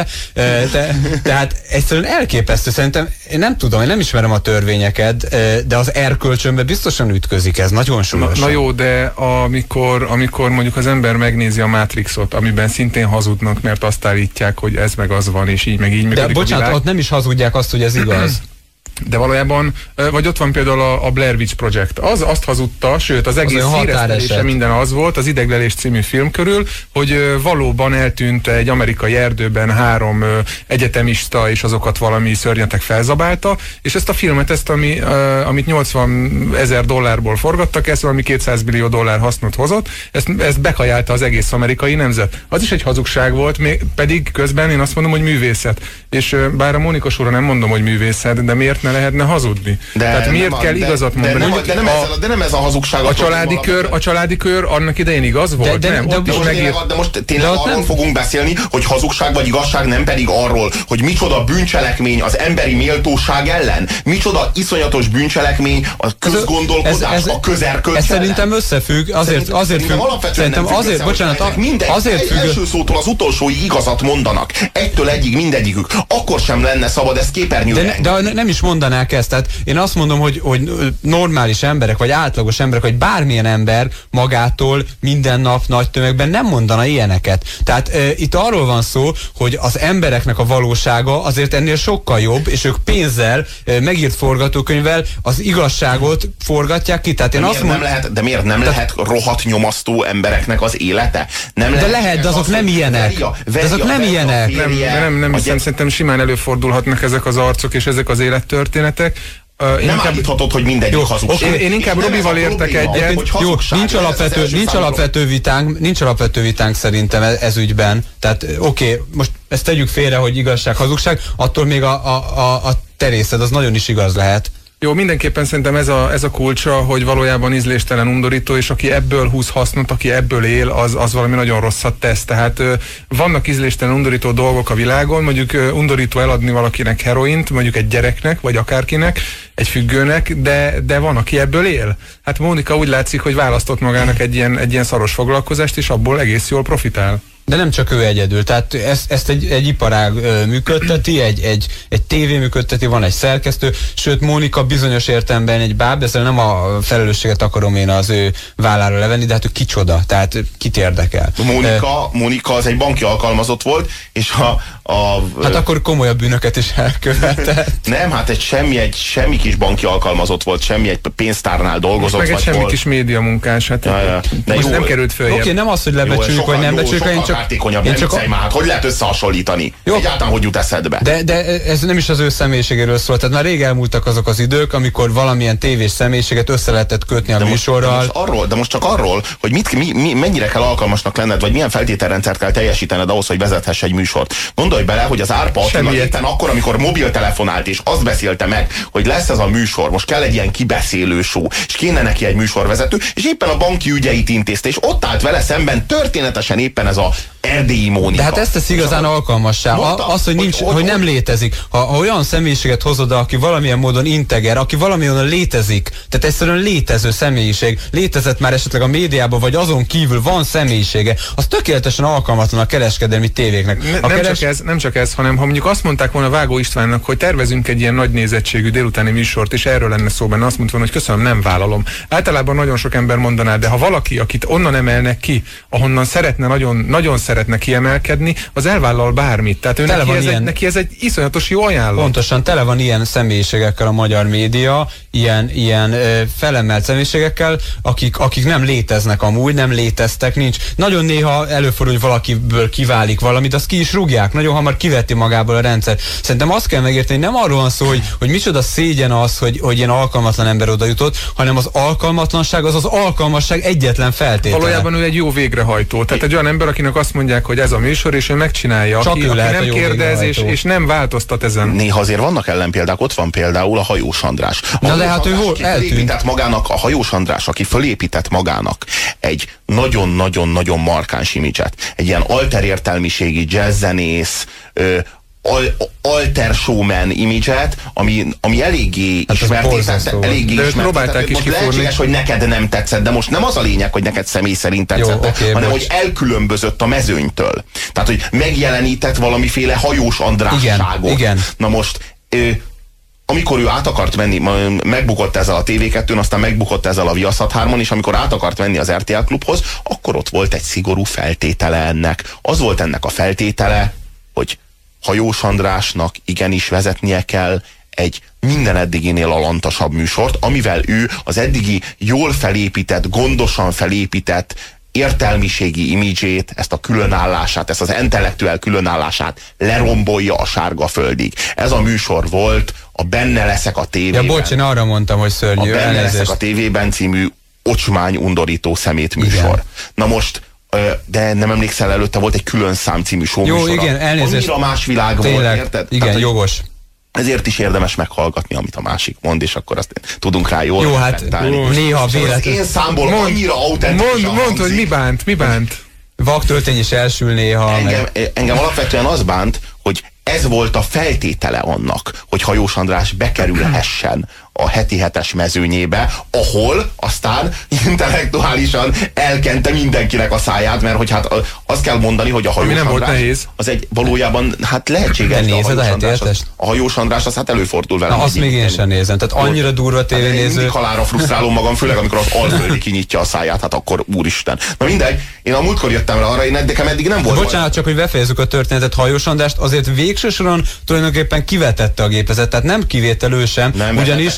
Tehát egyszerűen elképesztő. Szerintem, én nem tudom, én nem ismerem a törvényeket, de az erkölcsön szembe biztosan ütközik ez, nagyon súlyosan. Na jó, de amikor mondjuk az ember megnézi a Matrixot, amiben szintén hazudnak, mert azt állítják, hogy ez meg az van, és így meg így működik. De bocsánat, ott nem is hazudják azt, hogy ez igaz. De valójában, vagy ott van például a Blair Witch Project. Azt hazudta, sőt az egész híresztelése minden az volt az Ideglelés című film körül, hogy valóban eltűnt egy amerikai erdőben 3 egyetemista, és azokat valami szörnyetek felzabálta, és ezt a filmet, amit $80,000 forgattak, ezt valami $200 millió hasznot hozott, ezt bekajálta az egész amerikai nemzet. Az is egy hazugság volt, pedig közben én azt mondom, hogy művészet. És bár a Mónika sorra nem mondom, hogy művészet, de miért ne lehetne hazudni? Tehát miért kell igazat mondani? De nem ez a hazugság. A családi kör annak idején igaz volt? De most tényleg arról fogunk beszélni, hogy hazugság vagy igazság, nem pedig arról, hogy micsoda bűncselekmény az emberi méltóság ellen, micsoda iszonyatos bűncselekmény a közgondolkodás, a közerkölcs. Ez szerintem összefügg, azért függ. Szerintem azért, bocsánat, első szótól az utolsóig igazat mondanak. Egytől egyig mindegyikük. Akkor sem lenne szabad ezt képernyőre. De nem is mondanák ezt. Tehát én azt mondom, hogy normális emberek, vagy átlagos emberek, vagy bármilyen ember magától minden nap nagy tömegben nem mondana ilyeneket. Tehát itt arról van szó, hogy az embereknek a valósága azért ennél sokkal jobb, és ők pénzzel, megírt forgatókönyvvel az igazságot forgatják ki. Tehát de miért nem lehet rohadt nyomasztó embereknek az élete? De lehet, de azok nem ilyenek. De azok nem ilyenek. Nem hiszem, szerintem simán előfordulhatnak ezek az arcok és ezek az élettörténetek. Nem állíthatod, hogy mindegyik hazugság. Én inkább Robival értek egyet. Jó, nincs alapvető vitánk szerintem ez ügyben. Tehát oké, most ezt tegyük félre, hogy igazság, hazugság, attól még a terészed az nagyon is igaz lehet. Jó, mindenképpen szerintem ez a kulcsa, hogy valójában ízléstelen, undorító, és aki ebből húz hasznot, aki ebből él, az valami nagyon rosszat tesz. Tehát vannak ízléstelen, undorító dolgok a világon, mondjuk undorító eladni valakinek heroint, mondjuk egy gyereknek, vagy akárkinek, egy függőnek, de van, aki ebből él. Hát Mónika úgy látszik, hogy választott magának egy ilyen szaros foglalkozást, és abból egész jól profitál. De nem csak ő egyedül, tehát ezt egy iparág működteti, egy tévé működteti, van egy szerkesztő, sőt Mónika bizonyos értelemben egy báb, ezzel nem a felelősséget akarom én az ő vállára levenni, de hát ő kicsoda, tehát kit érdekel. Mónika az egy banki alkalmazott volt, és hát akkor komolyabb bűnöket is elkövetett. Nem, hát egy semmi kis banki alkalmazott volt, egy pénztárnál dolgozott. Meg egy semmi kis média munkás, hát most nem került följebb. Oké, nem az, hogy lebecsüljük, vagy nem becsüljük, én csak hát hogy lehet összehasonlítani? Egyáltalán hogy jut eszedbe? De ez nem is az ő személyiségéről szól. Tehát már rég elmúltak azok az idők, amikor valamilyen tévés személyiséget össze lehetett kötni a műsorral. De most csak arról, hogy mennyire kell alkalmasnak lenned, vagy milyen feltételrendszert kell teljesítened ahhoz, hogy vezethess egy műsort. Gondolj bele, hogy az Árpa Attila éppen akkor, amikor mobiltelefonált, és azt beszélte meg, hogy lesz ez a műsor, most kell egy ilyen kibeszélő show, és kéne neki egy műsorvezető, és éppen a banki ügyeit intézte, és ott állt vele szemben történetesen éppen ez a Erdélyi Mónika. De hát ezt tesz igazán alkalmassá. Az, hogy nem létezik. Ha olyan személyiséget hozod, aki valamilyen módon integer, aki valamilyen módon létezik, tehát egyszerűen létező személyiség, létezett már esetleg a médiában, vagy azon kívül van személyisége, az tökéletesen alkalmatlan a kereskedelmi tévéknek. Nem csak ez, hanem ha mondjuk azt mondták volna Vágó Istvánnak, hogy tervezünk egy ilyen nagy nézettségű délutáni műsort, és erről lenne szó benne, azt mondta volna, hogy köszönöm, nem vállalom. Általában nagyon sok ember mondaná, de ha valaki, akit onnan emelnek ki, ahonnan szeretne nagyon szeretne kiemelkedni, az elvállal bármit. Tehát neki ez egy iszonyatos jó ajánlat. Pontosan, tele van ilyen személyiségekkel a magyar média, ilyen felemelt személyiségekkel, akik nem léteznek amúgy, nem léteztek, nincs. Nagyon néha előfordul, hogy valakiből kiválik valamit, azt ki is rúgják, nagyon hamar kiveti magából a rendszer. Szerintem azt kell megérteni, nem arról van szó, hogy micsoda szégyen az, hogy ilyen alkalmatlan ember oda jutott, hanem az alkalmatlanság az alkalmasság egyetlen feltétele. Valójában ő egy jó végrehajtó. Tehát egy olyan ember, akinek azt mondják, hogy ez a műsor, és ő megcsinálja. Aki nem kérdez, és nem változtat ezen. Néha azért vannak ellenpéldák, ott van például a Hajós András. A Hajós András, aki fölépített magának egy nagyon-nagyon-nagyon markáns imidzset. Egy ilyen alterértelmiségi jazzzenész, alter showman imidzset, ami eléggé ismertétett. Próbálták is kifúrni. Lehetséges, hogy neked nem tetszett, de most nem az a lényeg, hogy neked személy szerint tetszett, hanem hogy elkülönbözött a mezőnytől. Tehát, hogy megjelenített valamiféle Hajós Andrásságot. Igen. Na most amikor ő át akart menni, megbukott ezzel a TV2-n, aztán megbukott ezzel a Viaszat 3-on, és amikor át akart menni az RTL Klubhoz, akkor ott volt egy szigorú feltétele ennek. Az volt ennek a feltétele, hogy Hajós Andrásnak igenis vezetnie kell egy minden eddiginél alantasabb műsort, amivel ő az eddigi jól felépített, gondosan felépített értelmiségi imidzsét, ezt a különállását, ezt az intellektuál különállását lerombolja a sárga földig. Ez a műsor volt a Benne leszek a tévében. Ja, bocs, én arra mondtam, hogy szörnyű. A Benne leszek a tévében című ocsmány, undorító szemét műsor. Igen. Na most, de nem emlékszel, előtte volt egy Külön szám című showműsora. Jó, igen, elnézést. Annyira más világ tényleg, volt, érted? Igen, tehát, jogos. Ezért is érdemes meghallgatni, amit a másik mond, és akkor azt tudunk rá jól jó, hát néha véletlen. Az én számból annyira autentikus. Mondd, hogy mi bánt. Vaktöltény is elsül néha. Engem alapvetően az bánt, hogy ez volt a feltétele annak, hogy Hajós András bekerülhessen a heti hetes mezőnyébe, ahol aztán intellektuálisan elkente mindenkinek a száját, mert hogy hát azt kell mondani, hogy a Hajós nem András volt nehéz. Az egy valójában hát lehetséges, de a Hajós András az hát előfordul vele. Na, azt még én sem nézem, tehát annyira durva tévénéző. Hát mindig halálra frusztrálom magam, főleg amikor az Alföldi kinyitja a száját, hát akkor úristen. Na mindegy, én a múltkor jöttem rá arra, én nekem eddig nem volt. Bocsánat, csak hogy befejezzük a történetet, Hajós Andrást azért végső soron tulajdonképpen kivetette a gépezet, tehát nem kivételő sem, nem, ugyanis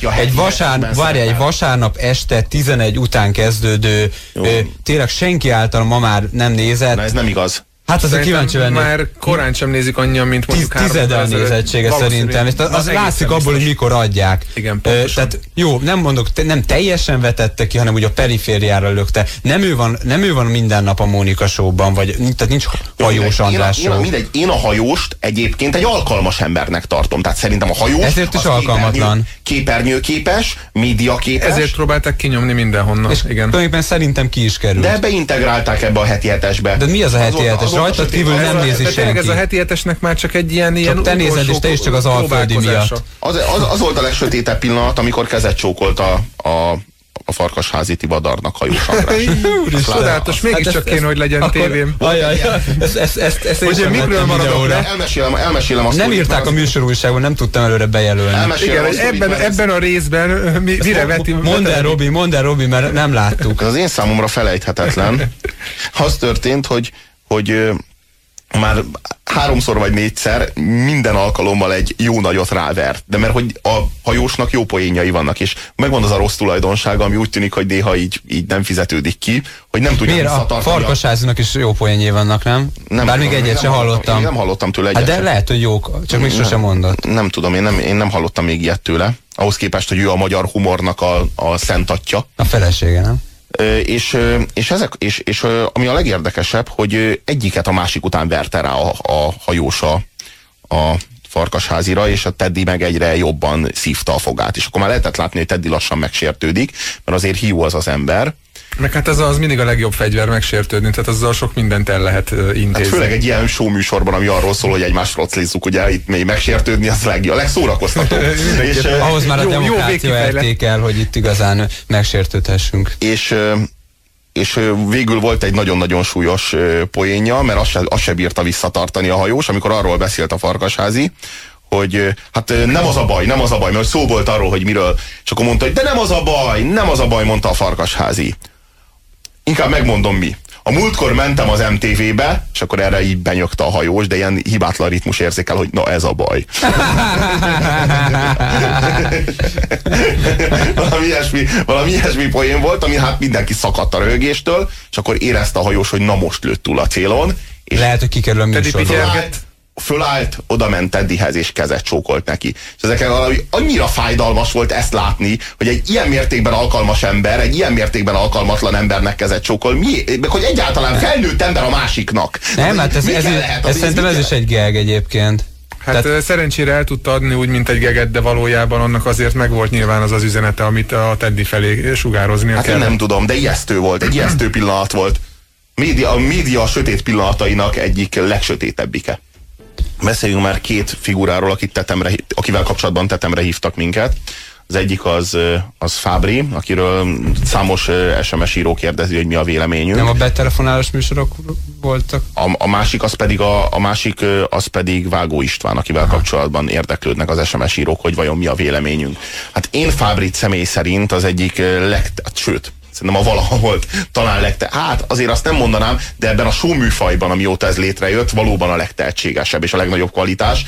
egy vasárnap este 11 után kezdődő, tényleg senki által ma már nem nézett. Na ez nem igaz. Hát azért kíváncsi lenni. Már korán sem nézik annyian, mint mondjuk 3 tizede a nézettsége szerintem. És az látszik abból, hogy mikor adják. Igen, pontosan. Tehát jó, nem mondok, nem teljesen vetette ki, hanem úgy a perifériára lökte. Nem ő van minden nap a Mónika Show-ban, vagy tehát nincs Hajós András show. Én a Hajóst egyébként egy alkalmas embernek tartom. Tehát szerintem a Hajós ezért is alkalmatlan. Képernyőképes, médiaképes. Ezért próbálták kinyomni mindenhonnan. És tulajdonképpen szerintem ki is került. De beintegrálták ebbe a heti hetesbe. De mi az a heti hetes? Rajtad kívül nem nézi senki. Ez a heti hetesnek már csak egy ilyen te nézed, és te is csak az Alföldi miatt. Az volt a legsötétebb pillanat, amikor kezet csókolt a Farkasházi Tibadarnak Hajós András. Csodálatos, mégiscsak kéne, hogy legyen tévém. Ezt hogy mikről maradok le? Elmesélem azt. Nem írták a műsorújságban, nem tudtam előre bejelölni. Igen, ebben a részben mire veti? Mondd el, Robi, mert nem láttuk. Ez az én számomra felejthetetlen. Az történt, hogy már 3-szor vagy 4-szer minden alkalommal egy jó nagyot rávert. De mert hogy a Hajósnak jó poénjai vannak, és megvan az a rossz tulajdonsága, ami úgy tűnik, hogy néha így nem fizetődik ki, hogy nem tudja visszatartani. A Farkasházinak is jó poénjai vannak, nem? Bár még egyet sem hallottam. Én nem hallottam tőle egyet. Hát de lehet, hogy jók, csak még sosem mondott. Nem tudom, én nem hallottam még ilyet tőle. Ahhoz képest, hogy ő a magyar humornak a szent atya. A felesége, nem? És ami a legérdekesebb, hogy egyiket a másik után verte rá a Hajós a Farkasházira, és a Teddy meg egyre jobban szívta a fogát. És akkor már lehetett látni, hogy Teddy lassan megsértődik, mert azért hiú az ember. Meg hát ez az mindig a legjobb fegyver, megsértődni, tehát azzal sok mindent el lehet intézni. Hát főleg egy ilyen show műsorban, ami arról szól, hogy egymást froclizzuk, ugye itt még megsértődni, az a legszórakoztatóbb. Ahhoz már a demokrácia értékel, hogy itt igazán megsértődhessünk. És végül volt egy nagyon-nagyon súlyos poénja, mert azt se bírta visszatartani a Hajós, amikor arról beszélt a Farkasházi, hogy hát nem az a baj, mert szó volt arról, hogy miről, és akkor mondta, hogy de nem az a baj, mondta a Farkasházi. Inkább megmondom mi. A múltkor mentem az MTV-be, és akkor erre így benyögte a Hajós, de ilyen hibátlan ritmus érzékel, hogy na ez a baj. valami ilyesmi poén volt, ami hát mindenki szakadt a röhögéstől, és akkor érezte a Hajós, hogy na most lőtt túl a célon. És lehet, hogy kikerül a műsorról. Fölállt, oda ment Teddyhez, és kezet csókolt neki. És ezeken valami annyira fájdalmas volt ezt látni, hogy egy ilyen mértékben alkalmas ember, egy ilyen mértékben alkalmatlan embernek kezet csókol. Meg hogy egyáltalán felnőtt ember a másiknak. Nem, hát ez szerintem ez is egy gag egyébként. Hát tehát szerencsére el tudta adni úgy, mint egy geget, de valójában annak azért megvolt nyilván az üzenete, amit a Teddy felé sugároznia hát kell. Nem tudom, de ijesztő volt, egy ijesztő pillanat volt. A média sötét pillanatainak egyik legsötétebbike. Beszéljünk már 2 figuráról, akivel kapcsolatban tetemre hívtak minket. Az egyik az Fábri, akiről számos SMS író kérdezi, hogy mi a véleményünk. Nem a betelefonálós műsorok voltak? A másik az pedig Vágó István, akivel kapcsolatban érdeklődnek az SMS írók, hogy vajon mi a véleményünk. Hát én Fábrit személy szerint az egyik sőt, szerintem a valaha volt talán hát azért azt nem mondanám, de ebben a show műfajban, amióta ez létrejött, valóban a legtehetségesebb és a legnagyobb kvalitás.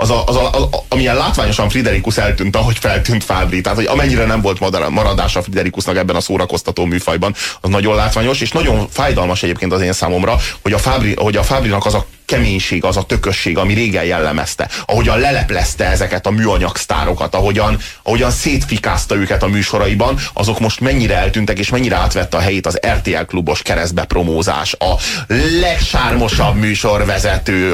Amilyen látványosan Friderikus eltűnt, ahogy feltűnt Fábri. Tehát, hogy amennyire nem volt maradása Friderikusnak ebben a szórakoztató műfajban, az nagyon látványos, és nagyon fájdalmas egyébként az én számomra, hogy a Fábrinak az a keménység, az a tökösség, ami régen jellemezte, ahogyan leleplezte ezeket a műanyag sztárokat, ahogyan szétfikázta őket a műsoraiban, azok most mennyire eltűntek, és mennyire átvette a helyét az RTL klubos keresztbepromózás, a legsármosabb műsorvezető,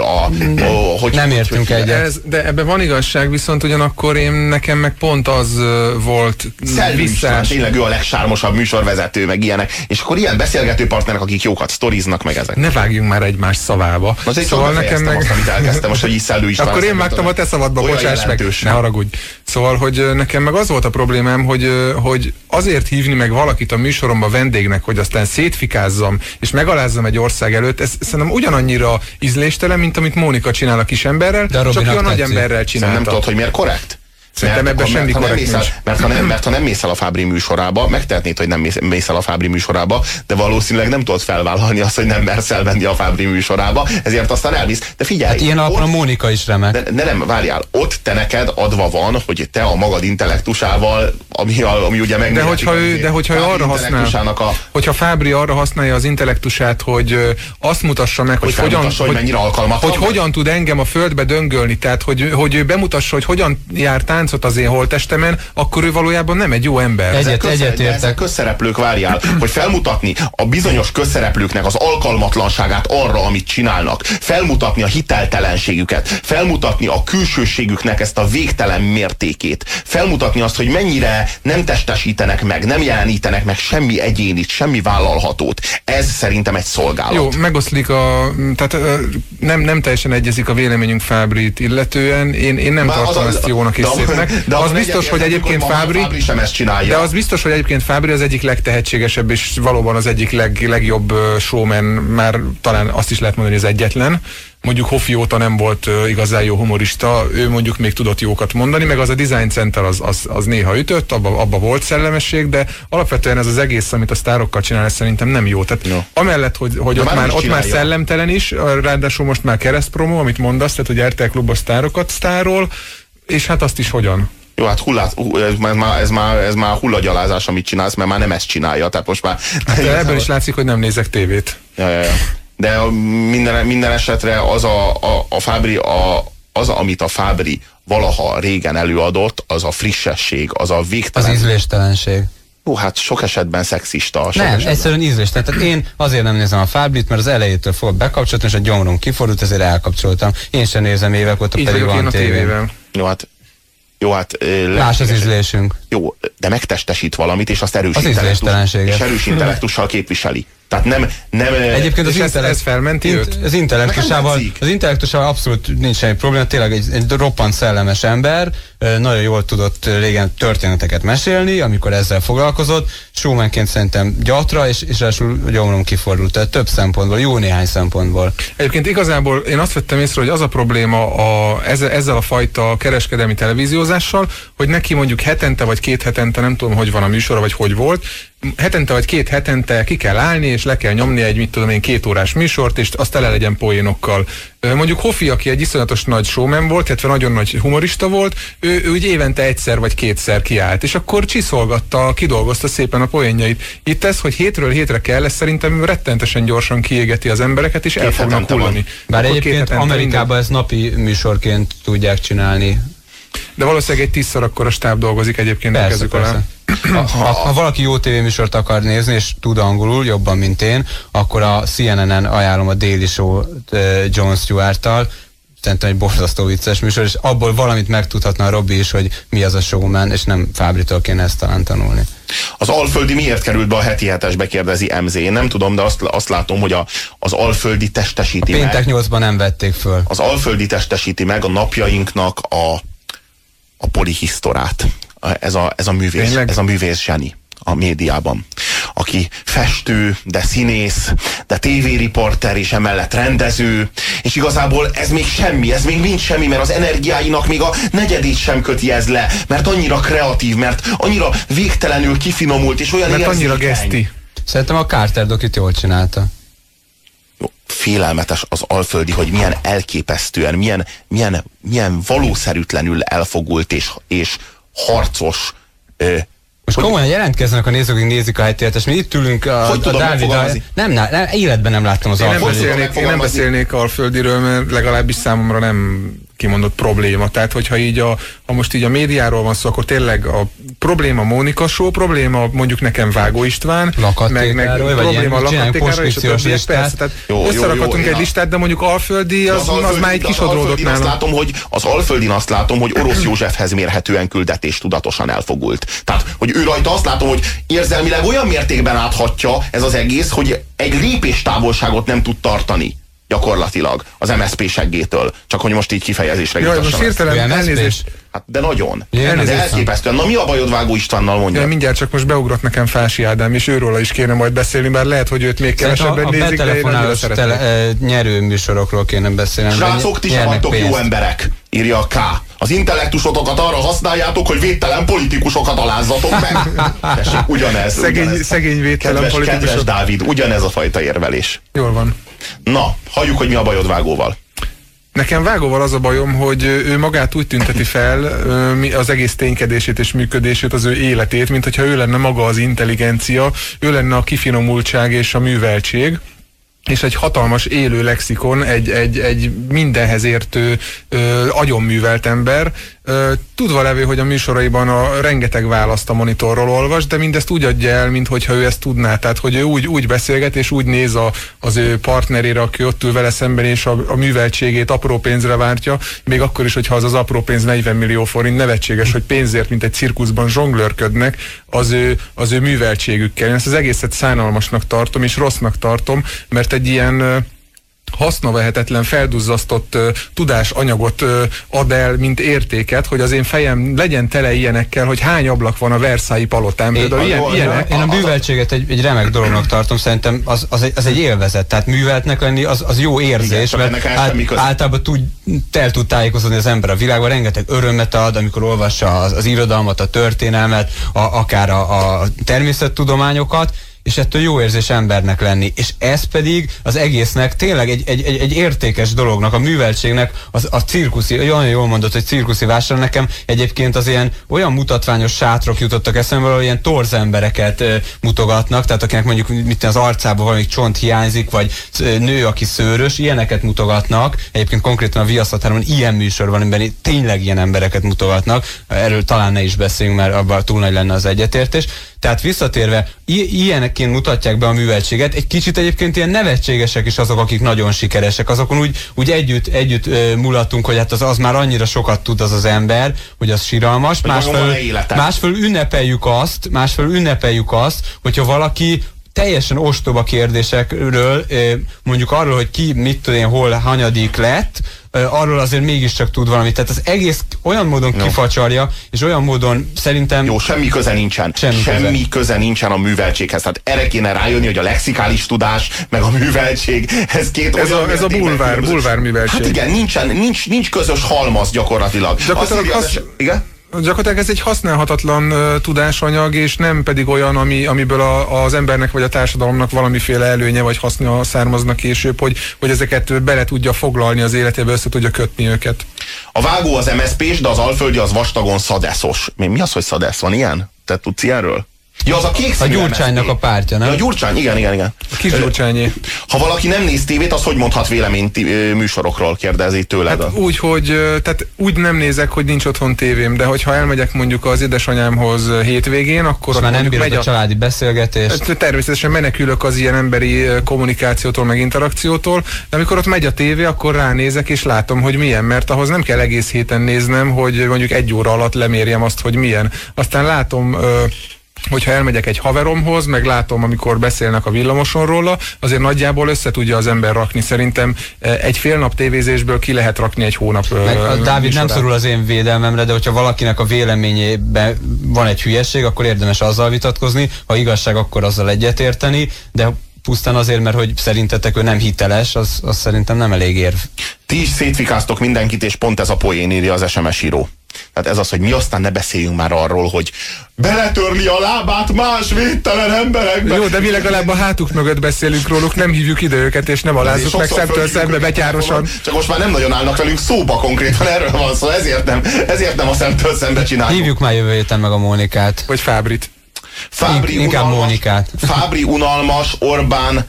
nem értünk egyet. De ebben van igazság, viszont ugyanakkor nekem meg pont az volt visszás. Tényleg ő a legsármosabb műsorvezető, meg ilyenek, és akkor ilyen beszélgető partnerek, akik jókat sztoriznak, meg ezek. Ne vágjunk már egymás szavába. Szóval nekem meg... azt, amit elkezdtem most, hogy Szellő István. Akkor én vágtam a te szabadba, bocsáss meg, ne haragudj. Szóval, hogy nekem meg az volt a problémám, hogy azért hívni meg valakit a műsoromba vendégnek, hogy aztán szétfikázzam, és megalázzam egy ország előtt, ez szerintem ugyanannyira ízléstelen, mint amit Mónika csinál a kis emberrel, csak ő a nagy emberrel csinálta. Nem tudod, hogy miért korrekt? Szerintem ebben semmi korrekt nincs. Mert ha nem mész el a Fábri műsorába, megtehetnéd, hogy nem mész el a Fábri műsorába, de valószínűleg nem tudod felvállalni azt, hogy nem mersz elmenni a Fábri műsorába, ezért aztán elvisz. De figyelj! Hát ilyen alapon a Mónika is remek. De nem, várjál, ott te neked adva van, hogy te a magad intellektusával, ami ugye meg... De hogyha ő arra használ, hogyha Fábri arra használja az intellektusát, hogy azt mutassa meg, hogy hogyan tud engem a földbe döngölni, tehát hogy ő bemutassa, hogy hogyan jár táncot az én holtestemen, akkor ő valójában nem egy jó ember. Ezek közszereplők, várjál, hogy felmutatni a bizonyos közszereplőknek az alkalmatlanságát arra, amit csinálnak, felmutatni a hiteltelenségüket, felmutatni a külsőségüknek ezt a végtelen mértékét, felmutatni azt, hogy mennyire nem testesítenek meg, nem jelenítenek meg semmi egyénit, semmi vállalhatót. Ez szerintem egy szolgálat. Jó, megoszlik tehát nem teljesen egyezik a véleményünk Fábrit illetően. Én nem tartom ezt jónak és szépnek. De az biztos, hogy egyébként Fábri sem ezt csinálja. De az biztos, hogy egyébként Fábri az egyik legtehetségesebb és valóban az egyik legjobb showman, már talán azt is lehet mondani, hogy az egyetlen. Mondjuk Hofi óta nem volt igazán jó humorista, ő mondjuk még tudott jókat mondani, meg az a Design Center az néha ütött, abba volt szellemesség, de alapvetően ez az egész, amit a sztárokkal csinál, ez szerintem nem jó. Tehát amellett, hogy ott már szellemtelen is, ráadásul most már keresztpromó, amit mondasz, tehát hogy RTL klubos sztárokat sztárol, és hát azt is hogyan? Jó, hát ez már hullagyalázás, amit csinálsz, mert már nem ezt csinálja, tehát most már... De ebből is látszik, hogy nem nézek tévét. Ja. De minden esetre a Fábri, amit a Fábri valaha régen előadott, az a frissesség, az a végtelen... Az ízléstelenség. Jó, hát sok esetben szexista. Egyszerűen ízléstelen. Tehát én azért nem nézem a Fábrit, mert az elejétől fogok bekapcsolni, és a gyomrom kifordult, ezért elkapcsoltam. Én sem nézem évek óta, pedig van tévében. Jó, hát... Más az ízlésünk. Jó, de megtestesít valamit, és azt erős intellektussal képviseli. Tehát nem egyébként ez felmenti őt? Az intellektussal abszolút nincs semmi probléma, tényleg egy roppant szellemes ember, nagyon jól tudott régen történeteket mesélni, amikor ezzel foglalkozott, showmanként szerintem gyatra, és ráadásul gyomrom kifordult, tehát több szempontból, jó néhány szempontból. Egyébként igazából én azt vettem észre, hogy az a probléma ezzel a fajta kereskedelmi televíziózással, hogy neki mondjuk hetente vagy 2 hetente, nem tudom, hogy van a műsora, vagy hogy volt, hetente vagy 2 hetente ki kell állni, és le kell nyomni egy, 2 órás műsort, és azt tele legyen poénokkal. Mondjuk Hofi, aki egy iszonyatos nagy showman volt, illetve nagyon nagy humorista volt, ő úgy évente 1 vagy 2 kiállt, és akkor csiszolgatta, kidolgozta szépen a poénjait. Itt ez, hogy hétről hétre kell, ez szerintem rettentesen gyorsan kiégeti az embereket, és el fognak hullani. Bár egyébként Amerikában ezt napi műsorként tudják csinálni. De valószínűleg egy 10-szor akkor a stáb dolgozik egyébként a kezük alá. Ha valaki jó tévéműsort akar nézni, és tud angolul jobban, mint én, akkor a CNN-en ajánlom a Daily Show Jon Stewart-tal. Szerintem egy borzasztó vicces műsor, és abból valamit megtudhatna a Robi is, hogy mi az a showman, és nem Fábritól kéne ezt talán tanulni. Az Alföldi miért került be a heti hetesbe, kérdezi MZ. Én nem tudom, de azt látom, hogy az Alföldi testesíti meg. Péntek 8-ban nem vették föl. Az Alföldi testesíti meg a napjainknak a polihisztorát. ez a művész zseni a médiában, aki festő, de színész, de tévériporter, és emellett rendező, és igazából ez még semmi, ez még nincs semmi, mert az energiáinak még a negyedét sem köti ez le, mert annyira kreatív, mert annyira végtelenül kifinomult, és olyan mert érzékeny. annyira geszti. Szerintem a Carter dokit jól csinálta. Félelmetes az Alföldi, hogy milyen elképesztően, milyen valószerűtlenül elfogult és harcos. Most komolyan jelentkeznek a nézők, akik nézik a helytéletes, mi itt ülünk a Dáviddal. Nem, életben nem láttam az Alföldit. Én nem beszélnék Alföldiről, mert legalábbis számomra nem kimondott probléma. Tehát, hogyha így ha most így a médiáról van szó, akkor tényleg a probléma Mónika Show, probléma mondjuk nekem Vágó István, meg probléma Lakattékáról, és a többiek, persze. Tehát összerakhatunk egy listát, de mondjuk Alföldi, az már egy kisodródott nálam. Az Alföldin azt látom, hogy Orosz Józsefhez mérhetően küldetés tudatosan elfogult. Tehát, hogy ő rajta azt látom, hogy érzelmileg olyan mértékben áthatja ez az egész, hogy egy lépéstávolságot nem tud tartani. Gyakorlatilag az MSZP seggétől. Csak hogy most így kifejezésre jutassam. Most hirtelen elnézést. Hát de nagyon. De elképesztően. Na mi a bajod Vágó Istvánnal, mondja? Ja, mindjárt csak most beugrott nekem Fási Ádám, és őróla is kéne majd beszélni, bár lehet, hogy őt még kevesebben nézik, de én annyira szeretem. Nyerő műsorokról kéne beszélni. Srácok, ti sem vagytok jó emberek, írja a K. Az intellektusotokat arra használjátok, hogy védtelen politikusokat alázzatok meg. Tessék, ugyanez. Szegény védtelen politikusok. Kedves Dávid, ugyanez a fajta érvelés. Jól van. Na, halljuk, hogy mi a bajod Vágóval. Nekem Vágóval az a bajom, hogy ő magát úgy tünteti fel, az egész ténykedését és működését, az ő életét, mint hogyha ő lenne maga az intelligencia, ő lenne a kifinomultság és a műveltség, és egy hatalmas élő lexikon, egy mindenhez értő, agyonművelt ember, tudva levő, hogy a műsoraiban a rengeteg választ a monitorról olvas, de mindezt úgy adja el, minthogyha ő ezt tudná. Tehát, hogy ő úgy beszélget, és úgy néz az ő partnerére, aki ott ül vele szemben, és a műveltségét apró pénzre vártja, még akkor is, hogyha az apró pénz 40 millió forint, nevetséges, hogy pénzért, mint egy cirkuszban zsonglőrködnek az ő műveltségükkel. Én ezt az egészet szánalmasnak tartom, és rossznak tartom, mert egy ilyen hasznavehetetlen, felduzzasztott tudásanyagot ad el, mint értéket, hogy az én fejem legyen tele ilyenekkel, hogy hány ablak van a Versailles palotán. Én a műveltséget egy remek dolognak tartom, szerintem az egy élvezet. Tehát műveltnek lenni az jó érzés, igen, mert általában el tud tájékozódni az ember a világban, rengeteg örömet ad, amikor olvassa az irodalmat, a történelmet, akár a természettudományokat, és ettől jó érzés embernek lenni. És ez pedig az egésznek tényleg egy értékes dolognak, a műveltségnek, a cirkuszi, olyan jól mondott, hogy cirkuszi vásár, nekem egyébként az ilyen olyan mutatványos sátrok jutottak eszembe, ahol ilyen torz embereket mutogatnak, tehát akinek mondjuk az arcában valami csont hiányzik, vagy nő, aki szőrös, ilyeneket mutogatnak. Egyébként konkrétan a Viaszatháron ilyen műsor van, amiben tényleg ilyen embereket mutogatnak. Erről talán ne is beszéljünk, mert abban túl nagy lenne az egyetértés. Tehát visszatérve, ilyenekként mutatják be a műveltséget. Egy kicsit egyébként ilyen nevetségesek is azok, akik nagyon sikeresek. Azokon úgy együtt mulatunk, hogy hát az már annyira sokat tud az ember, hogy az siralmas. Másfelől ünnepeljük azt, hogyha valaki teljesen ostoba kérdésekről, mondjuk arról, hogy ki, mit tudom én, hol hanyadik lett, arról azért mégiscsak tud valamit. Tehát az egész olyan módon kifacsarja, és olyan módon szerintem... Jó, semmi köze nincsen. Semmi köze nincsen a műveltséghez. Tehát erre kéne rájönni, hogy a lexikális tudás, meg a műveltség, ez két olyan... Ez a bulvár műveltség. Hát igen, nincs közös halmaz gyakorlatilag. Igen? Gyakorlatilag ez egy használhatatlan tudásanyag, és nem pedig olyan, amiből az embernek vagy a társadalomnak valamiféle előnye vagy haszna származnak később, hogy ezeket bele tudja foglalni az életébe, össze tudja kötni őket. A Vágó az MSZP-s, de az Alföldi az vastagon szadeszos. Mi az, hogy szadesz? Van ilyen? Te tudsz ilyenről? Ja, az a kék színű Gyurcsánynak a pártja, nem? Ja, a Gyurcsány, igen. A kis Gyurcsányé. Ha valaki nem néz tévét, az hogy mondhat véleményt műsorokról, kérdezi tőled? Hát tehát úgy nem nézek, hogy nincs otthon tévém, de hogyha elmegyek mondjuk az édesanyámhoz hétvégén, akkor már nem bírod a családi beszélgetést. Természetesen menekülök az ilyen emberi kommunikációtól, meg interakciótól, de amikor ott megy a tévé, akkor ránézek és látom, hogy milyen, mert ahhoz nem kell egész héten néznem, hogy mondjuk 1 óra alatt lemérjem azt, hogy milyen. Aztán látom hogyha elmegyek egy haveromhoz, meg látom, amikor beszélnek a villamoson róla, azért nagyjából össze tudja az ember rakni. Szerintem egy fél nap tévézésből ki lehet rakni egy hónap. Meg a Dávid nem szorul az én védelmemre, de hogyha valakinek a véleményében van egy hülyeség, akkor érdemes azzal vitatkozni, ha igazság, akkor azzal egyetérteni, de pusztán azért, mert hogy szerintetek ő nem hiteles, az szerintem nem elég érv. Ti is szétfikáztok mindenkit, és pont ez a poén, írja az SMS író. Tehát ez az, hogy mi aztán ne beszéljünk már arról, hogy beletörli a lábát más védtelen emberekbe. Jó, de mi legalább a hátuk mögött beszélünk róluk, nem hívjuk ide őket, és nem alázzuk meg szemtől szembe betyárosan. Csak most már nem nagyon állnak velünk szóba konkrétan, erről van szó, ezért nem a szemtől szembe csináljuk. Hívjuk már jövő héten meg a Mónikát. Vagy Fábrit. Inkább Mónikát. Fábri unalmas, Orbán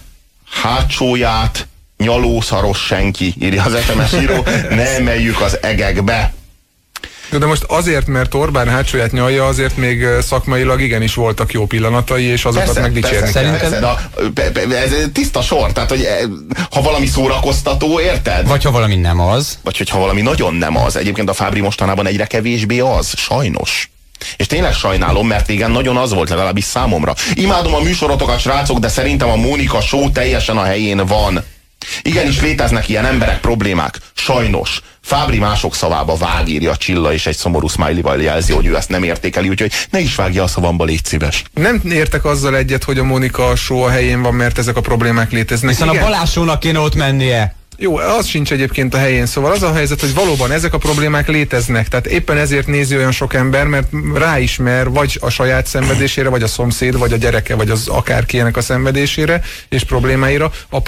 hátsóját nyalószaros senki, írja az SMS író, ne emeljük az egekbe. De most azért, mert Orbán hátsóját nyalja, azért még szakmailag igenis voltak jó pillanatai, és azokat megdicsérni kell. Ez tiszta sor, tehát hogy ha valami szórakoztató, érted? Vagy ha valami nem az. Vagy hogyha valami nagyon nem az. Egyébként a Fábri mostanában egyre kevésbé az, sajnos. És tényleg sajnálom, mert régen nagyon az volt, legalábbis számomra. Imádom a műsorotokat, srácok, de szerintem a Mónika show teljesen a helyén van. Igenis léteznek ilyen emberek, problémák. Sajnos. Fábri mások szavába vág, írja Csilla, és egy szomorú smiley-val jelzi, hogy ő ezt nem értékeli, úgyhogy ne is vágja a szavamba, légy szíves. Nem értek azzal egyet, hogy a Mónika show a helyén van, mert ezek a problémák léteznek. Hiszen a Balázs show-nak kéne ott mennie. Jó, az sincs egyébként a helyén, szóval az a helyzet, hogy valóban ezek a problémák léteznek, tehát éppen ezért nézi olyan sok ember, mert ráismer vagy a saját szenvedésére, vagy a szomszéd, vagy a gyereke, vagy az akárkinek a szenvedésére és problémáira.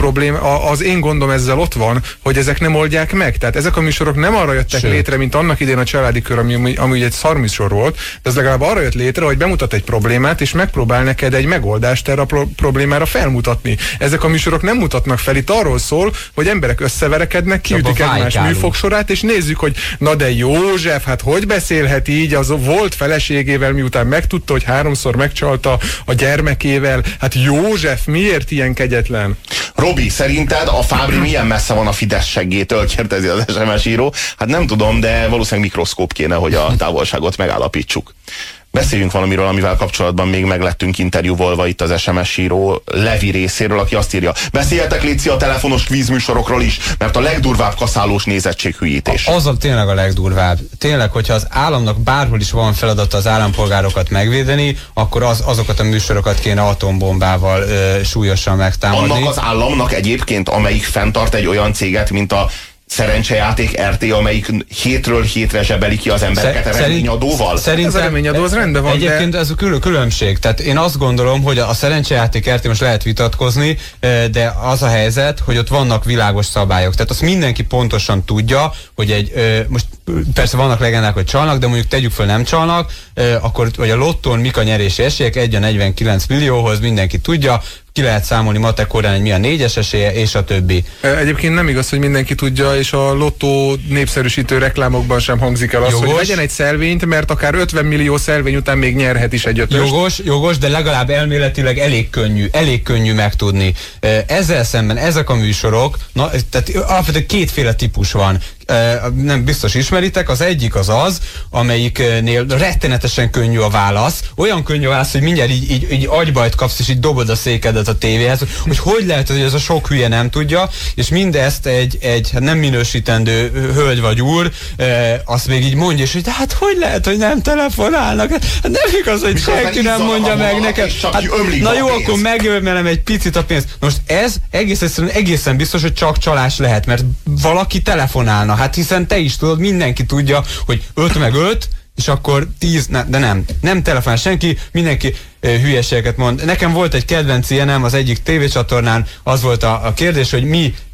Az én gondom ezzel ott van, hogy ezek nem oldják meg, tehát ezek a műsorok nem arra jöttek létre, mint annak idén a Családi Kör, ami egy szarműsor volt, de ez legalább arra jött létre, hogy bemutat egy problémát, és megpróbál neked egy megoldást erre a problémára felmutatni. Ezek a műsorok nem mutatnak fel, itt arról szól, hogy emberek összeverekednek, kiütik egymás műfogsorát, és nézzük, hogy na de József, hát hogy beszélhet így az volt feleségével, miután megtudta, hogy 3-szor megcsalta a gyermekével. Hát József, miért ilyen kegyetlen? Robi, szerinted a Fábri milyen messze van a Fidesz seggétől, kérdezi az SMS író. Hát nem tudom, de valószínűleg mikroszkóp kéne, hogy a távolságot megállapítsuk. Beszéljünk valamiről, amivel kapcsolatban még meglettünk interjúvolva itt az SMS író Levi részéről, aki azt írja: beszéljetek létszi a telefonos kvízműsorokról is, mert a legdurvább kaszálós nézettséghülyítés. Az a tényleg a legdurvább. Tényleg, hogyha az államnak bárhol is van feladata az állampolgárokat megvédeni, akkor azokat a műsorokat kéne atombombával súlyosan megtámadni. Annak az államnak egyébként, amelyik fenntart egy olyan céget, mint a szerencsejáték RT, amelyik hétről hétre zsebeli ki az embereket reményadóval? Szerintem ez a reményadó, az rendben van. Egyébként de ez a különbség. Tehát én azt gondolom, hogy a szerencsejáték RT most lehet vitatkozni, de az a helyzet, hogy ott vannak világos szabályok. Tehát azt mindenki pontosan tudja, hogy most persze vannak legendák, hogy csalnak, de mondjuk tegyük föl, nem csalnak, akkor hogy a lottón mik a nyerési esélyek, 1/49 millióhoz mindenki tudja, ki lehet számolni matek órán, hogy mi a 4-es esélye, és a többi. Egyébként nem igaz, hogy mindenki tudja, és a lottó népszerűsítő reklámokban sem hangzik el az, hogy vegyen egy szelvényt, mert akár 50 millió szelvény után még nyerhet is egy ötöst. Jogos, de legalább elméletileg elég könnyű megtudni. Ezzel szemben ezek a műsorok, tehát alapvetően kétféle típus van. Nem biztos ismeritek, az egyik az, amelyiknél rettenetesen könnyű a válasz. Olyan könnyű a válasz, hogy mindjárt így agybajt kapsz, és így dobod a székedet a tévéhez, hogy lehet, hogy ez a sok hülye nem tudja, és mindezt egy nem minősítendő hölgy vagy úr, azt még így mondja, és hogy de hát hogy lehet, hogy nem telefonálnak? Hát nem igaz, hogy senki nem mondja meg nekem. Hát, na jó, akkor megjömmelem egy picit a pénzt. Most ez egészen biztos, hogy csak csalás lehet, mert valaki telefonálna. Hát hiszen te is tudod, mindenki tudja, hogy 5/5, és akkor 10, de nem telefonál senki, mindenki hülyeségeket mond. Nekem volt egy kedvenc ilyenem az egyik tévécsatornán, az volt a kérdés, hogy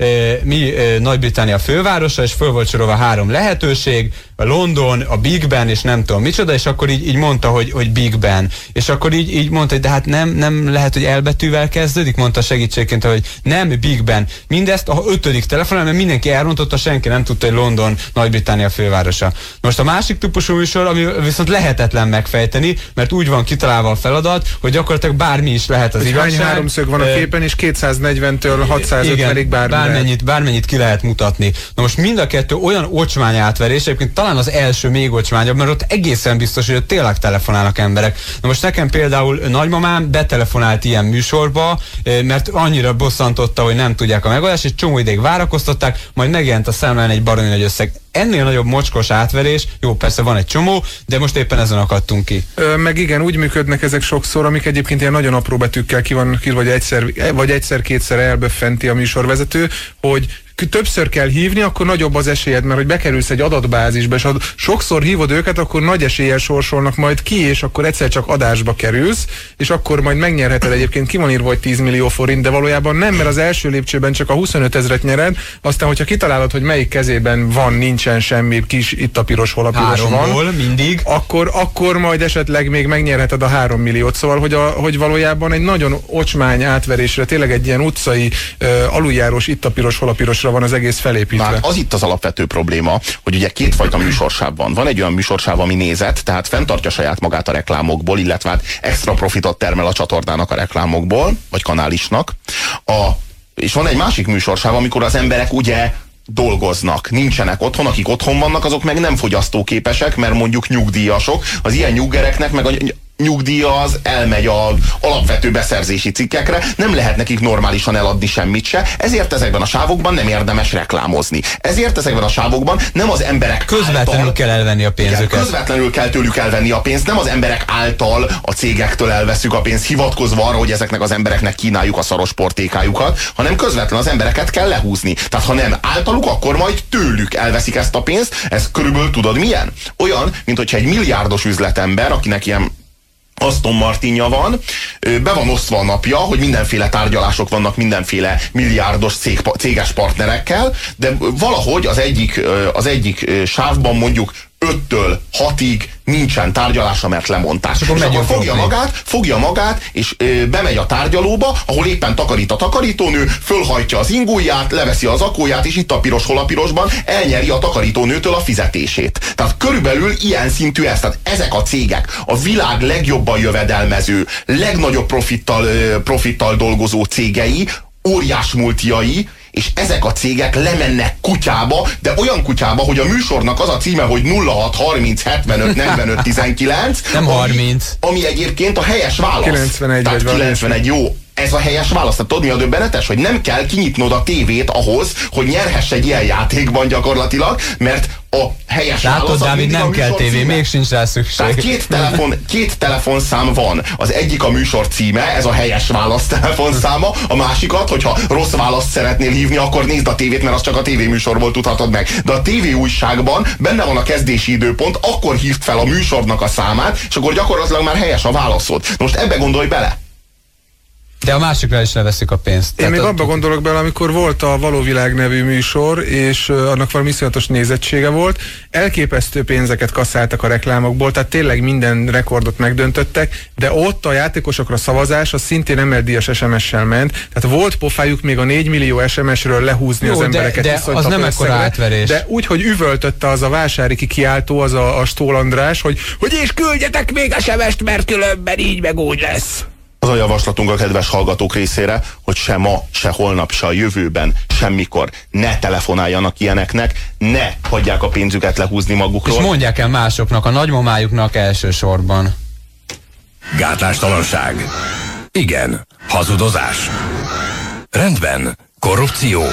mi Nagy-Britannia fővárosa, és föl volt sorolva 3 lehetőség, a London, a Big Ben, és nem tudom micsoda, és akkor így mondta, hogy Big Ben. És akkor így mondta, hogy de hát nem lehet, hogy elbetűvel kezdődik, mondta segítségként, hogy nem Big Ben. Mindezt a 5. telefonál, mert mindenki elrontotta, senki nem tudta, hogy London Nagy-Britannia fővárosa. Most a másik típusú műsor, ami viszont lehetetlen megfejteni, mert úgy van kitalálva a feladat, alatt, hogy gyakorlatilag bármi is lehet az igazság. Hány háromszög van a képen, és 240-től 650-ig bármennyit ki lehet mutatni. Na most mind a kettő olyan ocsmány átverés, egyébként talán az első még ocsmányabb, mert ott egészen biztos, hogy ott tényleg telefonálnak emberek. Na most nekem például nagymamám betelefonált ilyen műsorba, mert annyira bosszantotta, hogy nem tudják a megoldást, és csomó ideig várakoztatták, majd megjelent a számlán egy baromi nagy összeg. Ennél nagyobb mocskos átverés, jó, persze van egy csomó, de most éppen ezen akadtunk ki. Meg igen, úgy működnek ezek sokszor, amik egyébként ilyen nagyon apró betűkkel ki van, vagy egyszer-kétszer elböffenti a műsorvezető, hogy többször kell hívni, akkor nagyobb az esélyed, mert hogy bekerülsz egy adatbázisba, és ha sokszor hívod őket, akkor nagy eséllyel sorsolnak majd ki, és akkor egyszer csak adásba kerülsz, és akkor majd megnyerheted. Egyébként ki van írva, hogy 10 millió forint, de valójában nem, mert az első lépcsőben csak a 25 000-et nyered, aztán, hogyha kitalálod, hogy melyik kezében van, nincsen semmi, kis itt a piros, hol a piros van, mindig. Akkor majd esetleg még megnyerheted a 3 milliót. Szóval, hogy valójában egy nagyon ocsmány átverésre, tényleg egy ilyen utcai aluljárós itt a piros, hol a pirosra van az egész felépítve. Már az itt az alapvető probléma, hogy ugye kétfajta műsorsáv van. Van egy olyan műsorsáv, ami nézett, tehát fenntartja saját magát a reklámokból, illetve hát extra profitot termel a csatornának a reklámokból, vagy kanálisnak. És van egy másik műsorsáv, amikor az emberek ugye dolgoznak, nincsenek otthon, akik otthon vannak, azok meg nem fogyasztóképesek, mert mondjuk nyugdíjasok. Az ilyen nyuggereknek meg a nyugdíja az elmegy az alapvető beszerzési cikkekre, nem lehet nekik normálisan eladni semmit se, ezért ezekben a sávokban nem érdemes reklámozni. Ezért ezekben a sávokban nem az emberek közvetlenül kell elvenni a pénzüket. Igen, közvetlenül kell tőlük elvenni a pénzt, nem az emberek által a cégektől elveszük a pénzt, hivatkozva arra, hogy ezeknek az embereknek kínáljuk a szaros portékájukat, hanem közvetlen az embereket kell lehúzni. Tehát ha nem általuk, akkor majd tőlük elveszik ezt a pénzt. Ez körülbelül tudod milyen? Olyan, mint hogyha egy milliárdos üzletember, akinek ilyen Aston Martinja van, be van osztva a napja, hogy mindenféle tárgyalások vannak mindenféle milliárdos céges partnerekkel, de valahogy az egyik sávban mondjuk 5-től 6-ig nincsen tárgyalása, mert lemondták. És akkor fogja magát, és bemegy a tárgyalóba, ahol éppen takarít a takarítónő, fölhajtja az ingóját, leveszi az akóját, és itt a piros, hol a pirosban elnyeri a takarítónőtől a fizetését. Tehát körülbelül ilyen szintű ez. Tehát ezek a cégek a világ legjobban jövedelmező, legnagyobb profittal dolgozó cégei, óriás multiai, és ezek a cégek lemennek kutyába, de olyan kutyába, hogy a műsornak az a címe, hogy 06 30 75 45 19, nem 30. Ami egyébként a helyes válasz. 91 tehát 91, jó. Ez a helyes válasz. Tehát tudod, mi a döbbenetes? Hogy nem kell kinyitnod a tévét ahhoz, hogy nyerhess egy ilyen játékban gyakorlatilag, mert a helyes válasz... Látod, Dávid, nem kell tévé, még sincs rá szükség. Tehát két telefonszám van. Az egyik a műsor címe, ez a helyes válasz telefonszáma, a másikat, hogyha rossz választ szeretnél hívni, akkor nézd a tévét, mert az csak a tévéműsorból tudhatod meg. De a tévéújságban benne van a kezdési időpont, akkor hívd fel a műsornak a számát, és akkor gyakorlatilag már helyes a válaszod. Most ebbe gondolj bele. De a másikra is leveszik a pénzt. Én még abba gondolok bele, amikor volt a Való Világ nevű műsor, és annak valami iszonyatos nézettsége volt, elképesztő pénzeket kasszáltak a reklámokból, tehát tényleg minden rekordot megdöntöttek, de ott a játékosokra szavazás az szintén ML-díjas SMS-sel ment, tehát volt pofájuk még a 4 millió SMS-ről lehúzni az embereket. De az nem ekkora átverés. De úgy, hogy üvöltötte az a vásári kikiáltó, az a Stól András, hogy és küldjetek még SMS-t, mert különben így meg úgy lesz. Az a javaslatunk a kedves hallgatók részére, hogy se ma, se holnap, se a jövőben, semmikor ne telefonáljanak ilyeneknek, ne hagyják a pénzüket lehúzni magukról. És mondják el másoknak, a nagymamájuknak elsősorban. Gátlástalanság. Igen. Hazudozás. Rendben. Korrupció.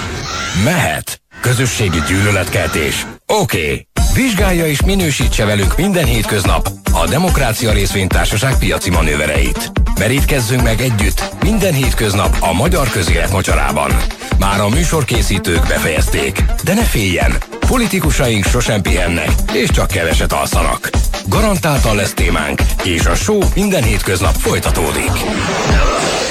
Mehet. Közösségi gyűlöletkeltés. Oké. Vizsgálja és minősítse velünk minden hétköznap a Demokrácia Részvénytársaság piaci manővereit. Merítkezzünk meg együtt minden hétköznap a magyar közélet mocsarában. Már a műsorkészítők befejezték, de ne féljen, politikusaink sosem pihennek, és csak keveset alszanak. Garantáltan lesz témánk, és a show minden hétköznap folytatódik.